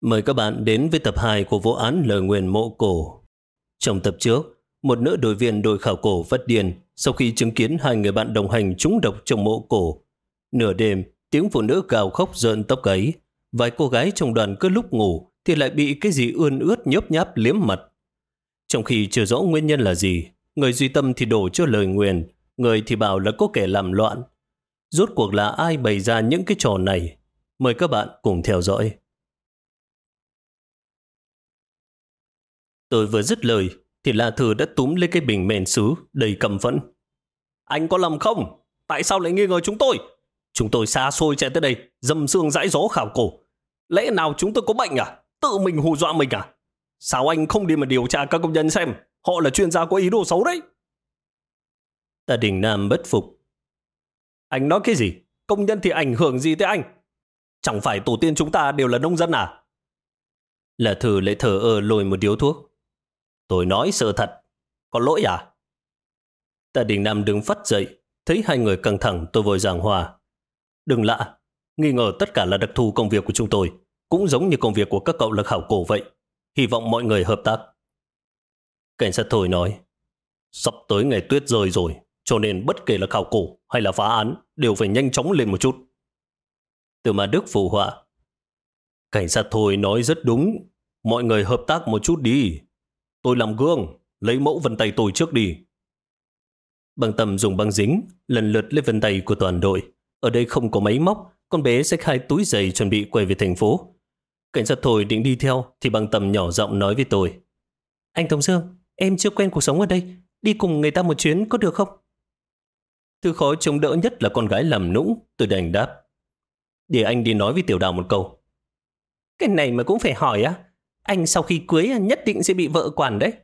Mời các bạn đến với tập 2 của vụ án lời nguyền mộ cổ. Trong tập trước, một nữ đội viên đội khảo cổ phát điên sau khi chứng kiến hai người bạn đồng hành trúng độc trong mộ cổ. Nửa đêm, tiếng phụ nữ gào khóc rợn tóc gáy. Vài cô gái trong đoàn cứ lúc ngủ thì lại bị cái gì ươn ướt nhớp nháp liếm mặt. Trong khi chưa rõ nguyên nhân là gì, người duy tâm thì đổ cho lời nguyền, người thì bảo là có kẻ làm loạn. Rốt cuộc là ai bày ra những cái trò này? Mời các bạn cùng theo dõi. Tôi vừa dứt lời thì La Thư đã túm lấy cái bình mền sứ đầy căm phẫn. Anh có lầm không? Tại sao lại nghi ngờ chúng tôi? Chúng tôi xa xôi chạy tới đây, dâm xương dãi gió khảo cổ. Lẽ nào chúng tôi có bệnh à? Tự mình hù dọa mình à? Sao anh không đi mà điều tra các công nhân xem? Họ là chuyên gia có ý đồ xấu đấy. Tạ Đình Nam bất phục. Anh nói cái gì? Công nhân thì ảnh hưởng gì tới anh? Chẳng phải tổ tiên chúng ta đều là nông dân à? La Thư lại thở lôi một điếu thuốc. Tôi nói sự thật. Có lỗi à? Tạ Đình Nam đứng phắt dậy. Thấy hai người căng thẳng, tôi vội giảng hòa. Đừng lạ. Nghi ngờ tất cả là đặc thù công việc của chúng tôi. Cũng giống như công việc của các cậu là khảo cổ vậy. Hy vọng mọi người hợp tác. Cảnh sát Thôi nói. Sắp tới ngày tuyết rơi rồi, cho nên bất kể là khảo cổ hay là phá án đều phải nhanh chóng lên một chút. Từ mà Đức phụ họa. Cảnh sát Thôi nói rất đúng. Mọi người hợp tác một chút đi. Tôi làm gương, lấy mẫu vân tay tôi trước đi. Bằng Tầm dùng băng dính lần lượt lấy vân tay của toàn đội. Ở đây không có máy móc, con bé xách 2 túi giày chuẩn bị quay về thành phố. Cảnh sát Thôi định đi theo thì Bằng Tầm nhỏ giọng nói với tôi. Anh Tống Dương, em chưa quen cuộc sống ở đây, đi cùng người ta một chuyến có được không? Thứ khó chống đỡ nhất là con gái làm nũng, tôi đành đáp. Để anh đi nói với Tiểu Đào một câu. Cái này mà cũng phải hỏi á? Anh sau khi cưới nhất định sẽ bị vợ quản đấy.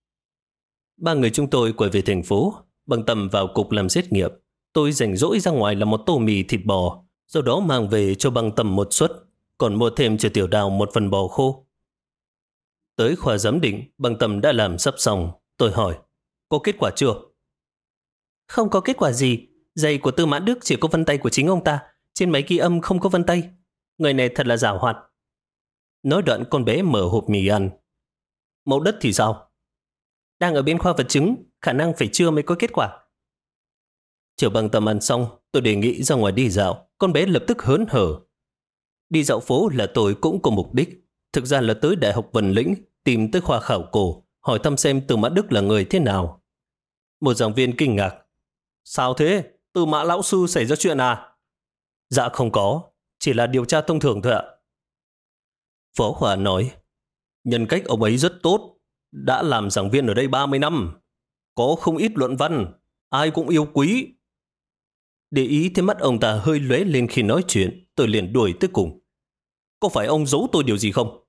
Ba người chúng tôi quay về thành phố. Bằng Tầm vào cục làm xét nghiệm. Tôi rảnh rỗi ra ngoài làm một tô mì thịt bò, sau đó mang về cho Bằng Tầm một suất, còn mua thêm cho Tiểu Đào một phần bò khô. Tới khoa giám định, Bằng Tầm đã làm sắp xong. Tôi hỏi, có kết quả chưa? Không có kết quả gì. Giày của Tư Mã Đức chỉ có vân tay của chính ông ta. Trên máy ghi âm không có vân tay. Người này thật là giảo hoạt. Nói đoạn con bé mở hộp mì ăn. Mẫu đất thì sao? Đang ở bên khoa vật chứng, khả năng phải trưa mới có kết quả. Chờ Bằng Tầm ăn xong, tôi đề nghị ra ngoài đi dạo. Con bé lập tức hớn hở. Đi dạo phố là tôi cũng có mục đích. Thực ra là tới Đại học Vân Lĩnh, tìm tới khoa khảo cổ, hỏi thăm xem Tư Mã Đức là người thế nào. Một giảng viên kinh ngạc. Sao thế? Tư Mã lão sư xảy ra chuyện à? Dạ không có, chỉ là điều tra thông thường thôi ạ. Phó Khoa nói, nhân cách ông ấy rất tốt, đã làm giảng viên ở đây 30 năm, có không ít luận văn, ai cũng yêu quý. Để ý thấy mắt ông ta hơi lóe lên khi nói chuyện, tôi liền đuổi tới cùng. Có phải ông giấu tôi điều gì không?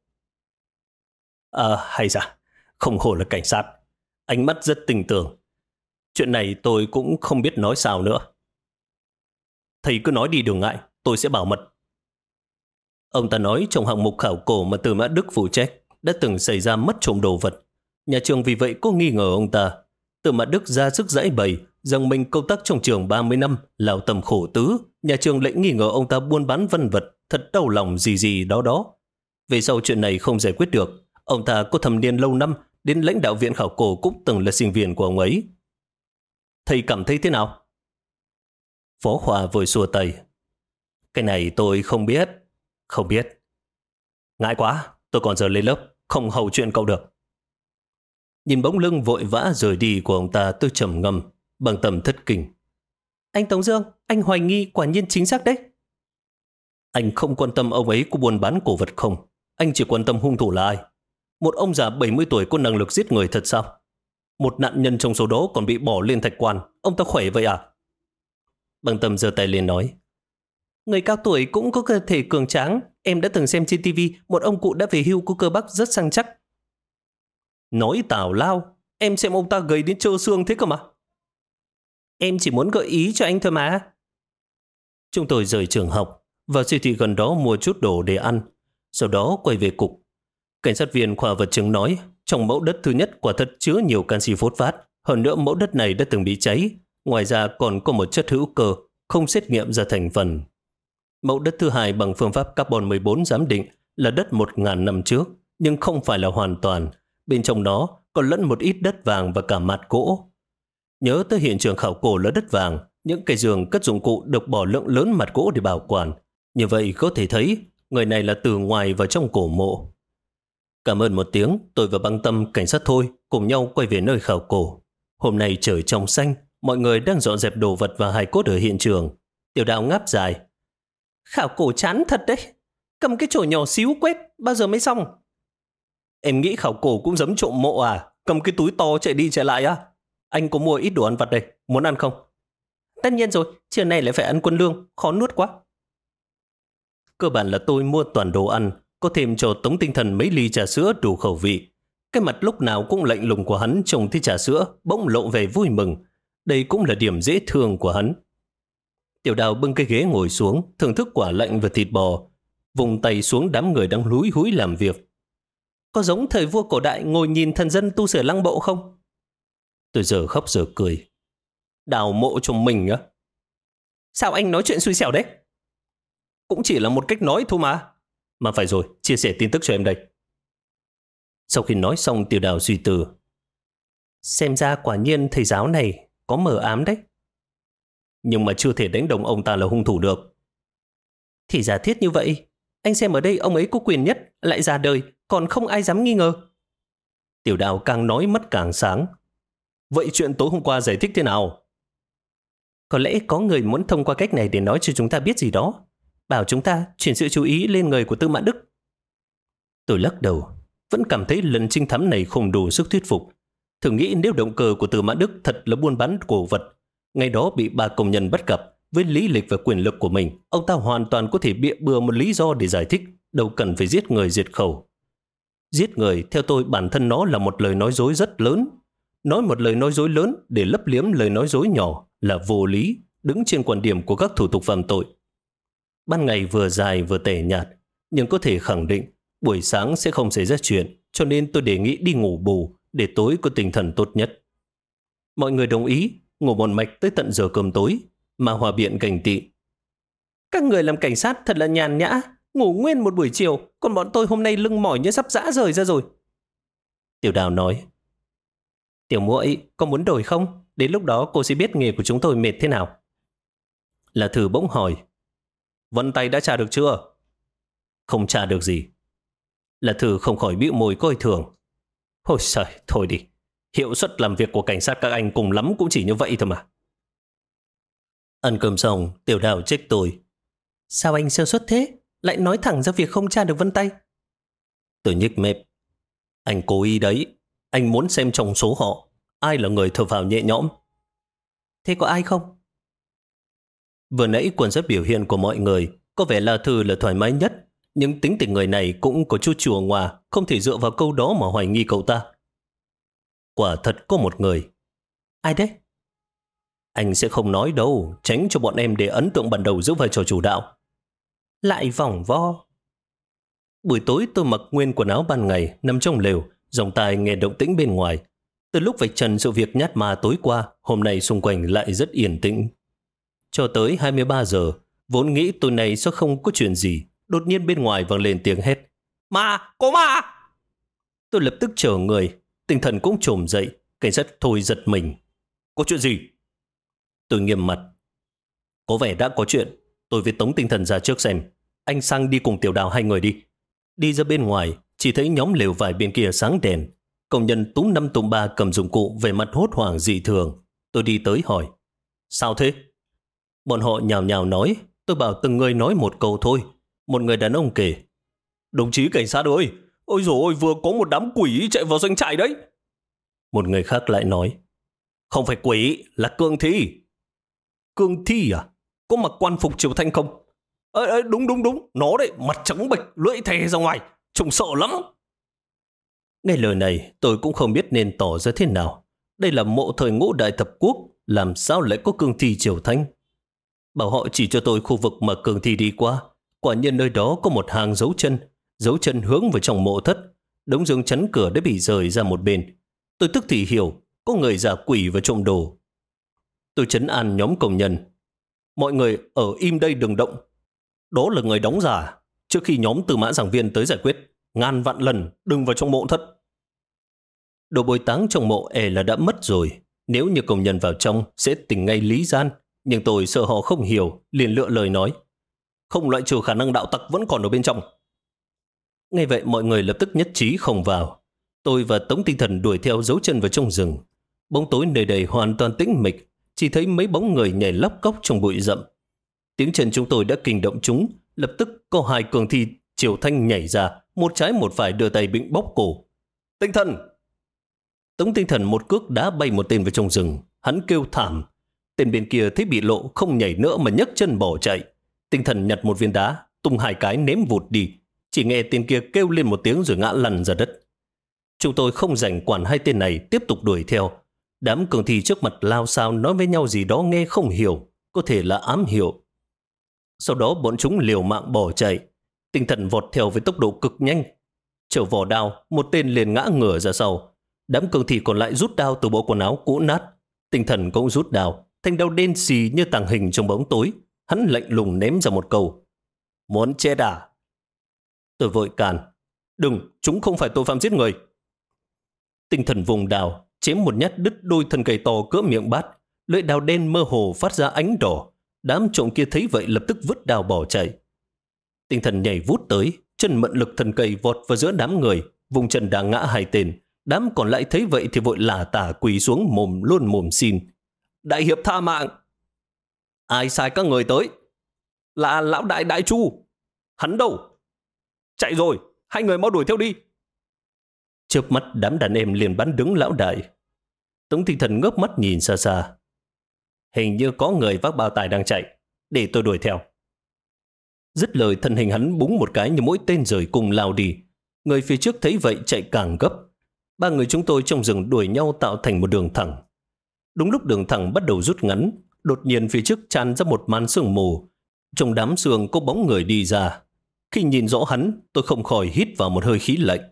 Hay dạ, không hổ là cảnh sát, ánh mắt rất tình tưởng. Chuyện này tôi cũng không biết nói sao nữa. Thầy cứ nói đi đừng ngại, tôi sẽ bảo mật. Ông ta nói trong hạng mục khảo cổ mà Tư Mã Đức phụ trách đã từng xảy ra mất trộm đồ vật. Nhà trường vì vậy có nghi ngờ ông ta. Tư Mã Đức ra sức giải bày rằng mình công tác trong trường 30 năm, lao tâm khổ tứ. Nhà trường lại nghi ngờ ông ta buôn bán văn vật, thật đau lòng gì gì đó đó. Về sau chuyện này không giải quyết được, ông ta có thâm niên lâu năm, đến lãnh đạo viện khảo cổ cũng từng là sinh viên của ông ấy. Thầy cảm thấy thế nào? Phó Khoa vội xua tay. Cái này tôi không biết. Không biết. Ngại quá, tôi còn giờ lên lớp, không hầu chuyện cậu được. Nhìn bóng lưng vội vã rời đi của ông ta, tôi trầm ngâm. Bằng Tầm thất kinh. Anh Tống Dương, anh hoài nghi quả nhiên chính xác đấy. Anh không quan tâm ông ấy có buôn bán cổ vật không. Anh chỉ quan tâm hung thủ là ai. Một ông già 70 tuổi có năng lực giết người thật sao? Một nạn nhân trong số đó còn bị bỏ lên thạch quan. Ông ta khỏe vậy à? Bằng Tầm giơ tay lên nói. Người cao tuổi cũng có cơ thể cường tráng. Em đã từng xem trên TV một ông cụ đã về hưu có cơ bắp rất săn chắc. Nói tào lao, em xem ông ta gầy đến trơ xương thế cơ mà. Em chỉ muốn gợi ý cho anh thôi mà. Chúng tôi rời trường học, vào siêu thị gần đó mua chút đồ để ăn, sau đó quay về cục. Cảnh sát viên khoa vật chứng nói trong mẫu đất thứ nhất quả thật chứa nhiều canxi phốt phát. Hơn nữa mẫu đất này đã từng bị cháy. Ngoài ra còn có một chất hữu cơ không xét nghiệm ra thành phần. Mẫu đất thứ hai bằng phương pháp carbon 14 giám định là đất 1.000 năm trước, nhưng không phải là hoàn toàn. Bên trong nó còn lẫn một ít đất vàng và cả mạt gỗ. Nhớ tới hiện trường khảo cổ là đất vàng, những cái giường cất dụng cụ được bỏ lượng lớn mặt gỗ để bảo quản. Như vậy có thể thấy người này là từ ngoài vào trong cổ mộ. Cảm ơn một tiếng, tôi và Băng Tâm, cảnh sát Thôi cùng nhau quay về nơi khảo cổ. Hôm nay trời trong xanh, mọi người đang dọn dẹp đồ vật và hài cốt ở hiện trường. Tiểu Đào ngáp dài. Khảo cổ chán thật đấy, cầm cái chổi nhỏ xíu quét, bao giờ mới xong? Em nghĩ khảo cổ cũng giống trộm mộ à? Cầm cái túi to chạy đi chạy lại á? Anh có mua ít đồ ăn vặt đây, muốn ăn không? Tất nhiên rồi, trưa nay lại phải ăn quân lương, khó nuốt quá. Cơ bản là tôi mua toàn đồ ăn, có thêm cho Tống Tinh Thần mấy ly trà sữa đủ khẩu vị. Cái mặt lúc nào cũng lạnh lùng của hắn trông thấy trà sữa bỗng lộ về vui mừng. Đây cũng là điểm dễ thương của hắn. Tiểu Đào bưng cái ghế ngồi xuống, thưởng thức quả lạnh và thịt bò, vùng tay xuống đám người đang lúi húi làm việc. Có giống thời vua cổ đại ngồi nhìn thần dân tu sửa lăng bộ không? Tôi giờ khóc giờ cười. Đào mộ cho mình á? Sao anh nói chuyện xui xẻo đấy? Cũng chỉ là một cách nói thôi mà. Mà phải rồi, chia sẻ tin tức cho em đây. Sau khi nói xong, Tiểu Đào suy tư. Xem ra quả nhiên thầy giáo này có mờ ám đấy. Nhưng mà chưa thể đánh đồng ông ta là hung thủ được. Thì giả thiết như vậy, anh xem ở đây ông ấy có quyền nhất, lại ra đời, còn không ai dám nghi ngờ. Tiểu Đào càng nói mắt càng sáng. Vậy chuyện tối hôm qua giải thích thế nào? Có lẽ có người muốn thông qua cách này để nói cho chúng ta biết gì đó, bảo chúng ta chuyển sự chú ý lên người của Tư Mã Đức. Tôi lắc đầu, vẫn cảm thấy lần trinh thám này không đủ sức thuyết phục. Thử nghĩ nếu động cơ của Tư Mã Đức thật là buôn bán cổ vật, ngày đó bị ba công nhân bắt gặp, với lý lịch và quyền lực của mình, ông ta hoàn toàn có thể bịa bừa một lý do để giải thích, đâu cần phải giết người diệt khẩu. Giết người, theo tôi, bản thân nó là một lời nói dối rất lớn. Nói một lời nói dối lớn để lấp liếm lời nói dối nhỏ là vô lý, đứng trên quan điểm của các thủ tục phạm tội. Ban ngày vừa dài vừa tẻ nhạt, nhưng có thể khẳng định buổi sáng sẽ không xảy ra chuyện, cho nên tôi đề nghị đi ngủ bù để tối có tinh thần tốt nhất. Mọi người đồng ý, ngủ một mạch tới tận giờ cơm tối, mà Hòa biện gành tị. Các người làm cảnh sát thật là nhàn nhã, ngủ nguyên một buổi chiều, còn bọn tôi hôm nay lưng mỏi như sắp rã rời ra rồi. Tiểu Đào nói. Tiểu muội, có muốn đổi không? Đến lúc đó cô sẽ biết nghề của chúng tôi mệt thế nào. Là Thử bỗng hỏi. Vân tay đã tra được chưa? Không tra được gì. Là Thử không khỏi bĩu môi coi thường. Ôi trời, thôi đi. Hiệu suất làm việc của cảnh sát các anh cùng lắm cũng chỉ như vậy thôi mà. Ăn cơm xong, Tiểu Đào trách tôi. Sao anh sơ suất thế? Lại nói thẳng ra việc không tra được vân tay. Tôi nhếch mép. Anh cố ý đấy. Anh muốn xem trong số họ ai là người thở phào nhẹ nhõm. Thế có ai không? Vừa nãy quan sát biểu hiện của mọi người, có vẻ là Thư là thoải mái nhất, nhưng tính tình người này cũng có chút chùa ngoà, không thể dựa vào câu đó mà hoài nghi cậu ta. Quả thật có một người. Ai đấy? Anh sẽ không nói đâu, tránh cho bọn em để ấn tượng ban đầu giữ vai trò chủ đạo. Lại vòng vo. Buổi tối tôi mặc nguyên quần áo ban ngày, nằm trong lều, dòng tai nghe động tĩnh bên ngoài. Từ lúc vạch trần sự việc nhát ma tối qua, hôm nay xung quanh lại rất yên tĩnh. Cho tới 23 giờ, vốn nghĩ tối nay sẽ không có chuyện gì, đột nhiên bên ngoài vang lên tiếng hét. Ma! Có ma! Tôi lập tức trở người, tinh thần cũng trồm dậy, cảnh sát Thôi giật mình. Có chuyện gì? Tôi nghiêm mặt. Có vẻ đã có chuyện, tôi với Tống Tinh Thần ra trước xem. Anh sang đi cùng Tiểu Đào hai người đi. Đi ra bên ngoài, chỉ thấy nhóm lều vải bên kia sáng đèn. Công nhân túm 5 tụm 3 cầm dụng cụ về mặt hốt hoảng dị thường. Tôi đi tới hỏi. Sao thế? Bọn họ nhào nhào nói. Tôi bảo từng người nói một câu thôi. Một người đàn ông kể. Đồng chí cảnh sát ơi! Ôi dồi ôi, vừa có một đám quỷ chạy vào doanh trại đấy. Một người khác lại nói. Không phải quỷ, là cương thi. Cương thi à? Có mặc quan phục triều thanh không? Đúng, nó đấy, mặt trắng bệch, lưỡi thè ra ngoài, trông sợ lắm. Nghe lời này, tôi cũng không biết nên tỏ ra thế nào. Đây là mộ thời Ngũ Đại Thập Quốc, làm sao lại có cương thi triều thanh? Bảo họ chỉ cho tôi khu vực mà cương thi đi qua. Quả nhiên nơi đó có một hàng dấu chân hướng vào trong mộ thất. Đống giường chắn cửa đã bị rời ra một bên. Tôi tức thì hiểu, có người giả quỷ và trộm đồ. Tôi trấn an nhóm công nhân. Mọi người ở im đây đừng động. Đó là người đóng giả, trước khi nhóm Tư Mã giảng viên tới giải quyết. Ngàn vạn lần đừng vào trong mộ thất. Đồ bồi táng trong mộ là đã mất rồi. Nếu như công nhân vào trong sẽ tỉnh ngay lý gian. Nhưng tôi sợ họ không hiểu, liền lựa lời nói. Không loại trừ khả năng đạo tặc vẫn còn ở bên trong. Ngay vậy mọi người lập tức nhất trí không vào. Tôi và Tống Tinh Thần đuổi theo dấu chân vào trong rừng. Bóng tối nơi đây hoàn toàn tĩnh mịch, chỉ thấy mấy bóng người nhảy lóc cóc trong bụi rậm. Tiếng chân chúng tôi đã kinh động chúng, lập tức có hai cường thi Triều Thanh nhảy ra, một trái một phải đưa tay bịnh bóp cổ. Tinh Thần! Tống Tinh Thần một cước đá bay một tên vào trong rừng, hắn kêu thảm. Tên bên kia thấy bị lộ không nhảy nữa mà nhấc chân bỏ chạy. Tinh Thần nhặt một viên đá, tung hai cái ném vụt đi. Chỉ nghe tên kia kêu lên một tiếng rồi ngã lăn ra đất. Chúng tôi không rảnh quản hai tên này, tiếp tục đuổi theo. Đám cường thi trước mặt lao xao nói với nhau gì đó nghe không hiểu, có thể là ám hiệu. Sau đó bọn chúng liều mạng bỏ chạy. Tinh Thần vọt theo với tốc độ cực nhanh. Chở vỏ đao, một tên liền ngã ngửa ra sau. Đám cường thi còn lại rút đao từ bộ quần áo cũ nát. Tinh Thần cũng rút đao, thanh đao đen xì như tàng hình trong bóng tối. Hắn lạnh lùng ném ra một câu. Muốn chết à? Tôi vội cản. Đừng, chúng không phải tội phạm giết người. Tinh Thần vùng đào, chém một nhát đứt đôi thân cây to cỡ miệng bát. Lưỡi đao đen mơ hồ phát ra ánh đỏ. Đám trộm kia thấy vậy lập tức vứt đao bỏ chạy. Tinh Thần nhảy vút tới, chân mượn lực thân cây vọt vào giữa đám người, vùng chân đá ngã hai tên. Đám còn lại thấy vậy thì vội lả tả quỳ xuống mồm luôn mồm xin. Đại hiệp tha mạng! Ai sai các người tới? Là lão đại Đại Chu. Hắn đâu? Chạy rồi, hai người mau đuổi theo đi. Chớp mắt đám đàn em liền bắn đứng lão đại. Tống Tinh Thần ngước mắt nhìn xa xa. Hình như có người vác bao tải đang chạy, để tôi đuổi theo. Dứt lời thân hình hắn búng một cái như mỗi tên rời cùng lao đi. Người phía trước thấy vậy chạy càng gấp. Ba người chúng tôi trong rừng đuổi nhau tạo thành một đường thẳng. Đúng lúc đường thẳng bắt đầu rút ngắn, đột nhiên phía trước tràn ra một màn sương mù. Trong đám sương có bóng người đi ra. Khi nhìn rõ hắn, tôi không khỏi hít vào một hơi khí lạnh.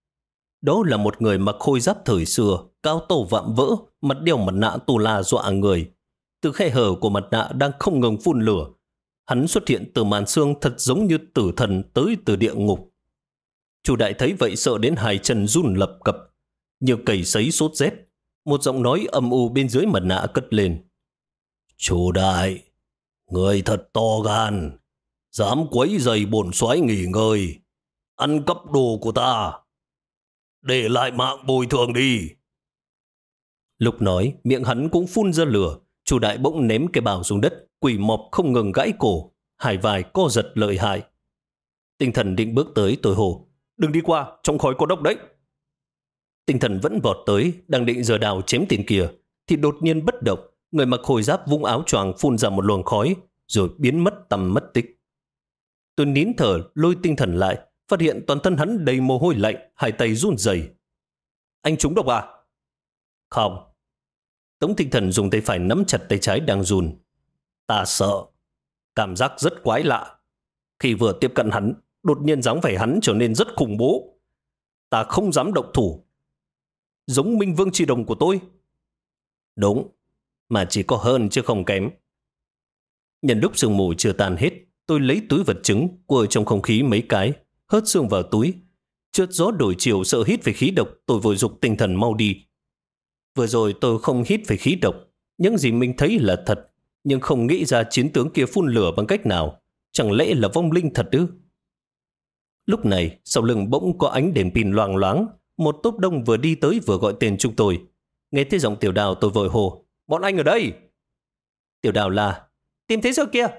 Đó là một người mặc khôi giáp thời xưa, cao to vạm vỡ, mặt đeo mặt nạ tù la dọa người. Từ khe hở của mặt nạ đang không ngừng phun lửa. Hắn xuất hiện từ màn sương thật giống như tử thần tới từ địa ngục. Chủ đại thấy vậy sợ đến hai chân run lập cập, như cầy sấy sốt rét. Một giọng nói âm u bên dưới mặt nạ cất lên. Chủ đại, người thật to gan, dám quấy rầy bổn soái nghỉ ngơi, ăn cắp đồ của ta. Để lại mạng bồi thường đi. Lúc nói, miệng hắn cũng phun ra lửa. Chủ đại bỗng ném cái bào xuống đất, quỳ mọp không ngừng gãy cổ, hai vai co giật lợi hại. Tinh Thần định bước tới, tôi hô. Đừng đi qua, trong khói có độc đấy. Tinh Thần vẫn vọt tới, đang định giơ đào chém tên kia, thì đột nhiên bất động, người mặc khôi giáp vung áo choàng phun ra một luồng khói, rồi biến mất tăm mất tích. Tôi nín thở lôi Tinh Thần lại, phát hiện toàn thân hắn đầy mồ hôi lạnh, hai tay run rẩy. Anh trúng độc à? Không. Tống Tinh Thần dùng tay phải nắm chặt tay trái đang run. Ta sợ. Cảm giác rất quái lạ. Khi vừa tiếp cận hắn, đột nhiên dáng vẻ hắn trở nên rất khủng bố. Ta không dám động thủ. Giống Minh Vương Chi Đồng của tôi. Đúng, mà chỉ có hơn chứ không kém. Nhân lúc sương mù chưa tan hết, tôi lấy túi vật chứng, quơ trong không khí mấy cái, hớt xương vào túi. Chợt gió đổi chiều sợ hít về khí độc, tôi vội giục Tinh Thần mau đi. Vừa rồi tôi không hít về khí độc, những gì mình thấy là thật, nhưng không nghĩ ra chiến tướng kia phun lửa bằng cách nào. Chẳng lẽ là vong linh thật ư? Lúc này, sau lưng bỗng có ánh đèn pin loang loáng, một tốp đông vừa đi tới vừa gọi tên chúng tôi. Nghe thấy giọng Tiểu Đào tôi vội hô, bọn anh ở đây. Tiểu Đào là, tìm thấy giờ kia.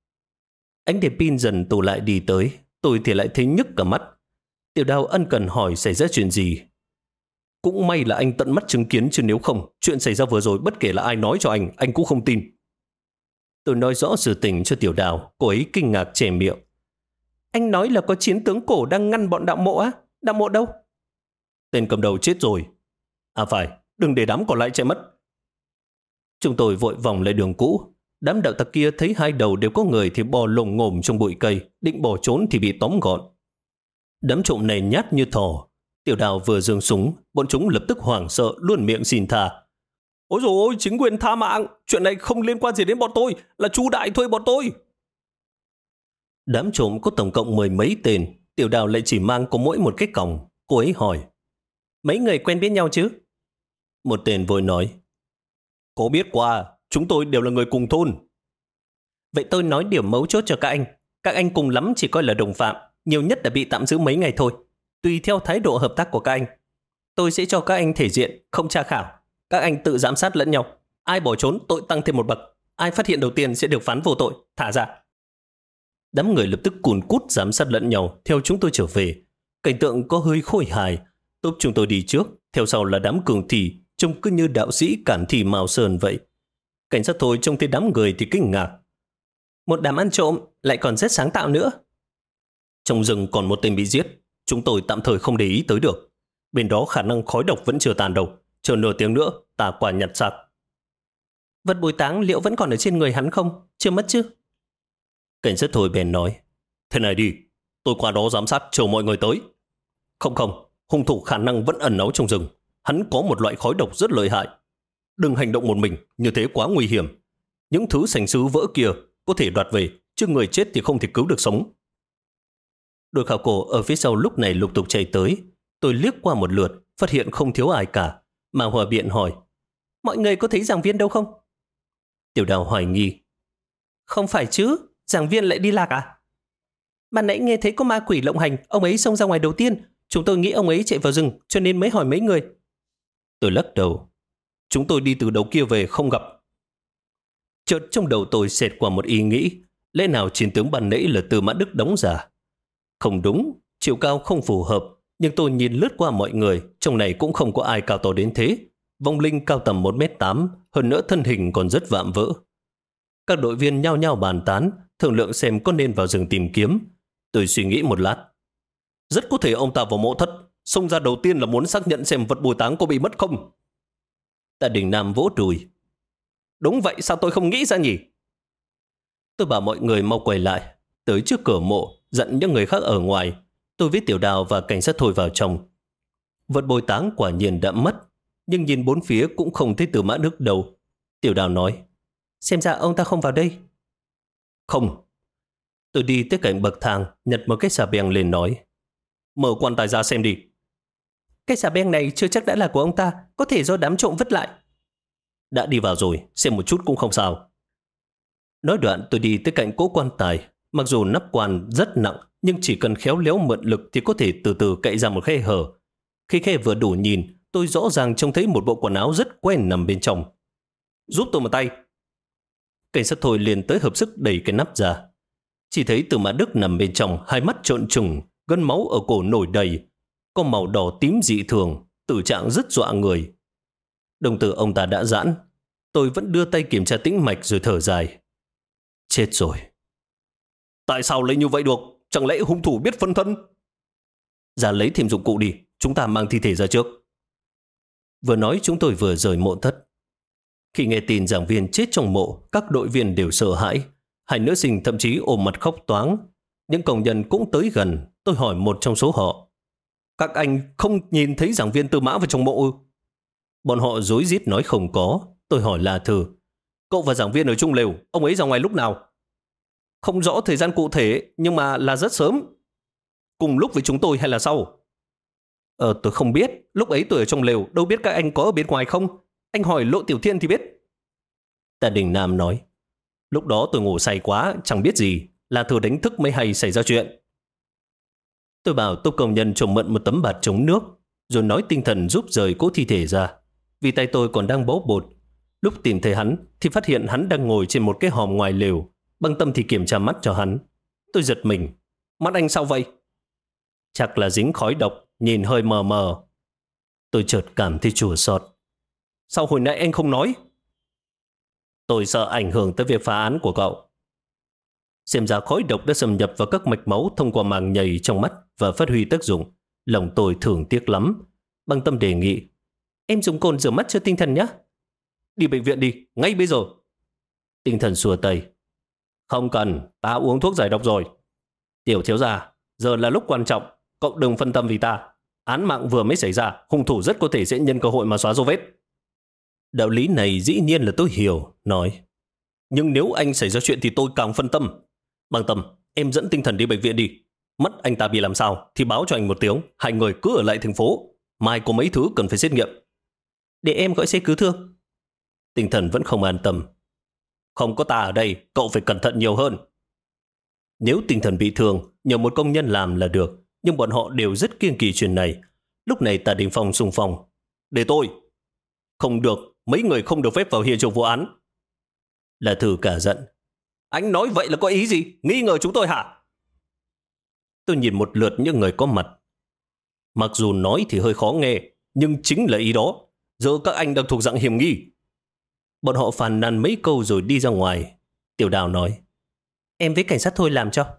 Ánh đèn pin dần tụ lại đi tới, tôi thì lại thấy nhức cả mắt. Tiểu Đào ân cần hỏi xảy ra chuyện gì. Cũng may là anh tận mắt chứng kiến, chứ nếu không, chuyện xảy ra vừa rồi bất kể là ai nói cho anh cũng không tin. Tôi nói rõ sự tình cho Tiểu Đào, cô ấy kinh ngạc chè miệng. Anh nói là có chiến tướng cổ đang ngăn bọn đạo mộ á? Đạo mộ đâu? Tên cầm đầu chết rồi. À phải, đừng để đám còn lại chạy mất. Chúng tôi vội vòng lại đường cũ. Đám đạo tặc kia thấy hai đầu đều có người thì bò lồm ngồm trong bụi cây, định bỏ trốn thì bị tóm gọn. Đám trộm này nhát như thỏ. Tiểu Đào vừa giương súng, bọn chúng lập tức hoảng sợ luôn miệng xin tha. Ôi dồi ôi, chính quyền tha mạng, chuyện này không liên quan gì đến bọn tôi, là Chu đại thuê bọn tôi. Đám trộm có tổng cộng 10 mấy tên, Tiểu Đào lại chỉ mang có mỗi một cái còng. Cô ấy hỏi, mấy người quen biết nhau chứ? Một tên vội nói, có biết qua, chúng tôi đều là người cùng thôn. Vậy tôi nói điểm mấu chốt cho các anh cùng lắm chỉ coi là đồng phạm, nhiều nhất đã bị tạm giữ mấy ngày thôi. Tùy theo thái độ hợp tác của các anh, tôi sẽ cho các anh thể diện, không tra khảo. Các anh tự giám sát lẫn nhau, ai bỏ trốn tội tăng thêm một bậc, ai phát hiện đầu tiên sẽ được phán vô tội, thả ra. Đám người lập tức cùn cút giám sát lẫn nhau theo chúng tôi trở về. Cảnh tượng có hơi khôi hài. Tốp chúng tôi đi trước, theo sau là đám cường thị, trông cứ như đạo sĩ cản thị Mao Sơn vậy. Cảnh sát thôi trông thấy đám người thì kinh ngạc. Một đám ăn trộm lại còn rất sáng tạo nữa. Trong rừng còn một tên bị giết, chúng tôi tạm thời không để ý tới được. Bên đó khả năng khói độc vẫn chưa tàn đâu, chờ nửa tiếng nữa ta qua nhặt xác. Vật bồi táng liệu vẫn còn ở trên người hắn không? Chưa mất chứ? Cảnh sát thôi bèn nói, thế này đi, tôi qua đó giám sát chờ mọi người tới. Không, hung thủ khả năng vẫn ẩn náu trong rừng. Hắn có một loại khói độc rất lợi hại. Đừng hành động một mình, như thế quá nguy hiểm. Những thứ sành sứ vỡ kia có thể đoạt về, chứ người chết thì không thể cứu được sống. Đội khảo cổ ở phía sau lúc này lục tục chạy tới. Tôi liếc qua một lượt, phát hiện không thiếu ai cả. Mà Hòa Biện hỏi, mọi người có thấy giảng viên đâu không? Tiểu Đào hoài nghi, không phải chứ, giảng viên lại đi lạc à? Ban nãy nghe thấy có ma quỷ lộng hành, ông ấy xông ra ngoài đầu tiên. Chúng tôi nghĩ ông ấy chạy vào rừng, cho nên mới hỏi mấy người. Tôi lắc đầu, chúng tôi đi từ đầu kia về không gặp. Chợt trong đầu tôi xẹt qua một ý nghĩ, lẽ nào chiến tướng ban nãy là Tư Mã Đức đóng giả? Không đúng, chiều cao không phù hợp, nhưng tôi nhìn lướt qua mọi người, trong này cũng không có ai cao to đến thế. Vong Linh cao tầm 1m8, hơn nữa thân hình còn rất vạm vỡ. Các đội viên nhao nhao bàn tán, thương lượng xem có nên vào rừng tìm kiếm. Tôi suy nghĩ một lát. Rất có thể ông ta vào mộ thất, xông ra đầu tiên là muốn xác nhận xem vật bồi táng có bị mất không. Tạ Đình Nam vỗ đùi. Đúng vậy, sao tôi không nghĩ ra nhỉ? Tôi bảo mọi người mau quay lại, tới trước cửa mộ, dặn những người khác ở ngoài. Tôi với Tiểu Đào và cảnh sát thôi vào trong. Vật bồi táng quả nhiên đã mất, nhưng nhìn bốn phía cũng không thấy Tư Mã Đức đâu. Tiểu Đào nói, xem ra ông ta không vào đây. Không. Tôi đi tới cạnh bậc thang, nhặt một cái xà beng lên nói, mở quan tài ra xem đi. Cái xà beng này chưa chắc đã là của ông ta, có thể do đám trộm vứt lại. Đã đi vào rồi, xem một chút cũng không sao. Nói đoạn tôi đi tới cạnh cỗ quan tài. Mặc dù nắp quan rất nặng, nhưng chỉ cần khéo léo mượn lực thì có thể từ từ cậy ra một khe hở. Khi khe vừa đủ nhìn, tôi rõ ràng trông thấy một bộ quần áo rất quen nằm bên trong. Giúp tôi một tay. Cảnh sát thôi liền tới hợp sức đẩy cái nắp ra. Chỉ thấy Tư Mã Đức nằm bên trong, hai mắt trợn trừng, gân máu ở cổ nổi đầy, có màu đỏ tím dị thường, tử trạng rất dọa người. Đồng tử ông ta đã giãn. Tôi vẫn đưa tay kiểm tra tĩnh mạch rồi thở dài. Chết rồi. Tại sao lại như vậy được? Chẳng lẽ hung thủ biết phân thân? Ra lấy thêm dụng cụ đi, chúng ta mang thi thể ra trước. Vừa nói chúng tôi vừa rời mộ thất. Khi nghe tin giảng viên chết trong mộ, các đội viên đều sợ hãi. Hai nữ sinh thậm chí ôm mặt khóc toáng. Những công nhân cũng tới gần. Tôi hỏi một trong số họ, các anh không nhìn thấy giảng viên Tư Mã vào trong mộ ư? Bọn họ rối rít nói không có. Tôi hỏi La Thư, cậu và giảng viên ở chung lều, ông ấy ra ngoài lúc nào? Không rõ thời gian cụ thể, nhưng mà là rất sớm. Cùng lúc với chúng tôi hay là sau? Tôi không biết, lúc ấy tôi ở trong lều, đâu biết các anh có ở bên ngoài không? Anh hỏi Lộ Tiểu Thiên thì biết. Tạ Đình Nam nói, lúc đó tôi ngủ say quá, chẳng biết gì. La Thư đánh thức mới hay xảy ra chuyện. Tôi bảo tô công nhân cho mượn một tấm bạt chống nước, rồi nói tinh thần giúp rời cỗ thi thể ra. Vì tay tôi còn đang bó bột. Lúc tìm thấy hắn thì phát hiện hắn đang ngồi trên một cái hòm ngoài lều. Băng Tâm thì kiểm tra mắt cho hắn. Tôi giật mình. Mắt anh sao vậy? Chắc là dính khói độc, nhìn hơi mờ mờ. Tôi chợt cảm thấy chua xót. Sao hồi nãy anh không nói? Tôi sợ ảnh hưởng tới việc phá án của cậu. Xem ra khói độc đã xâm nhập vào các mạch máu thông qua màng nhầy trong mắt và phát huy tác dụng. Lòng tôi thường tiếc lắm. Băng Tâm đề nghị, em dùng cồn rửa mắt cho tinh thần nhé. Đi bệnh viện đi, ngay bây giờ. Tinh thần xua tay. Không cần, ta uống thuốc giải độc rồi. Tiểu thiếu gia, giờ là lúc quan trọng, cậu đừng phân tâm vì ta. Án mạng vừa mới xảy ra, hung thủ rất có thể sẽ nhân cơ hội mà xóa dấu vết. Đạo lý này dĩ nhiên là tôi hiểu, nói. Nhưng nếu anh xảy ra chuyện thì tôi càng phân tâm. Băng Tâm, em dẫn Tinh Thần đi bệnh viện đi. Mắt anh ta bị làm sao thì báo cho anh một tiếng, hai người cứ ở lại thành phố. Mai có mấy thứ cần phải xét nghiệm. Để em gọi xe cứu thương. Tinh Thần vẫn không an tâm. Không có ta ở đây, cậu phải cẩn thận nhiều hơn. Nếu Tinh Thần bị thương, nhờ một công nhân làm là được, nhưng bọn họ đều rất kiêng kỵ chuyện này. Lúc này Tạ Đình Phong xung phong. Để tôi. Không được, mấy người không được phép vào hiện trường vụ án. La Thư cả giận. Anh nói vậy là có ý gì? Nghi ngờ chúng tôi hả? Tôi nhìn một lượt những người có mặt. Mặc dù nói thì hơi khó nghe, nhưng chính là ý đó. Giờ các anh đang thuộc dạng hiểm nghi. Bọn họ phàn nàn mấy câu rồi đi ra ngoài. Tiểu Đào nói, em với cảnh sát thôi làm cho.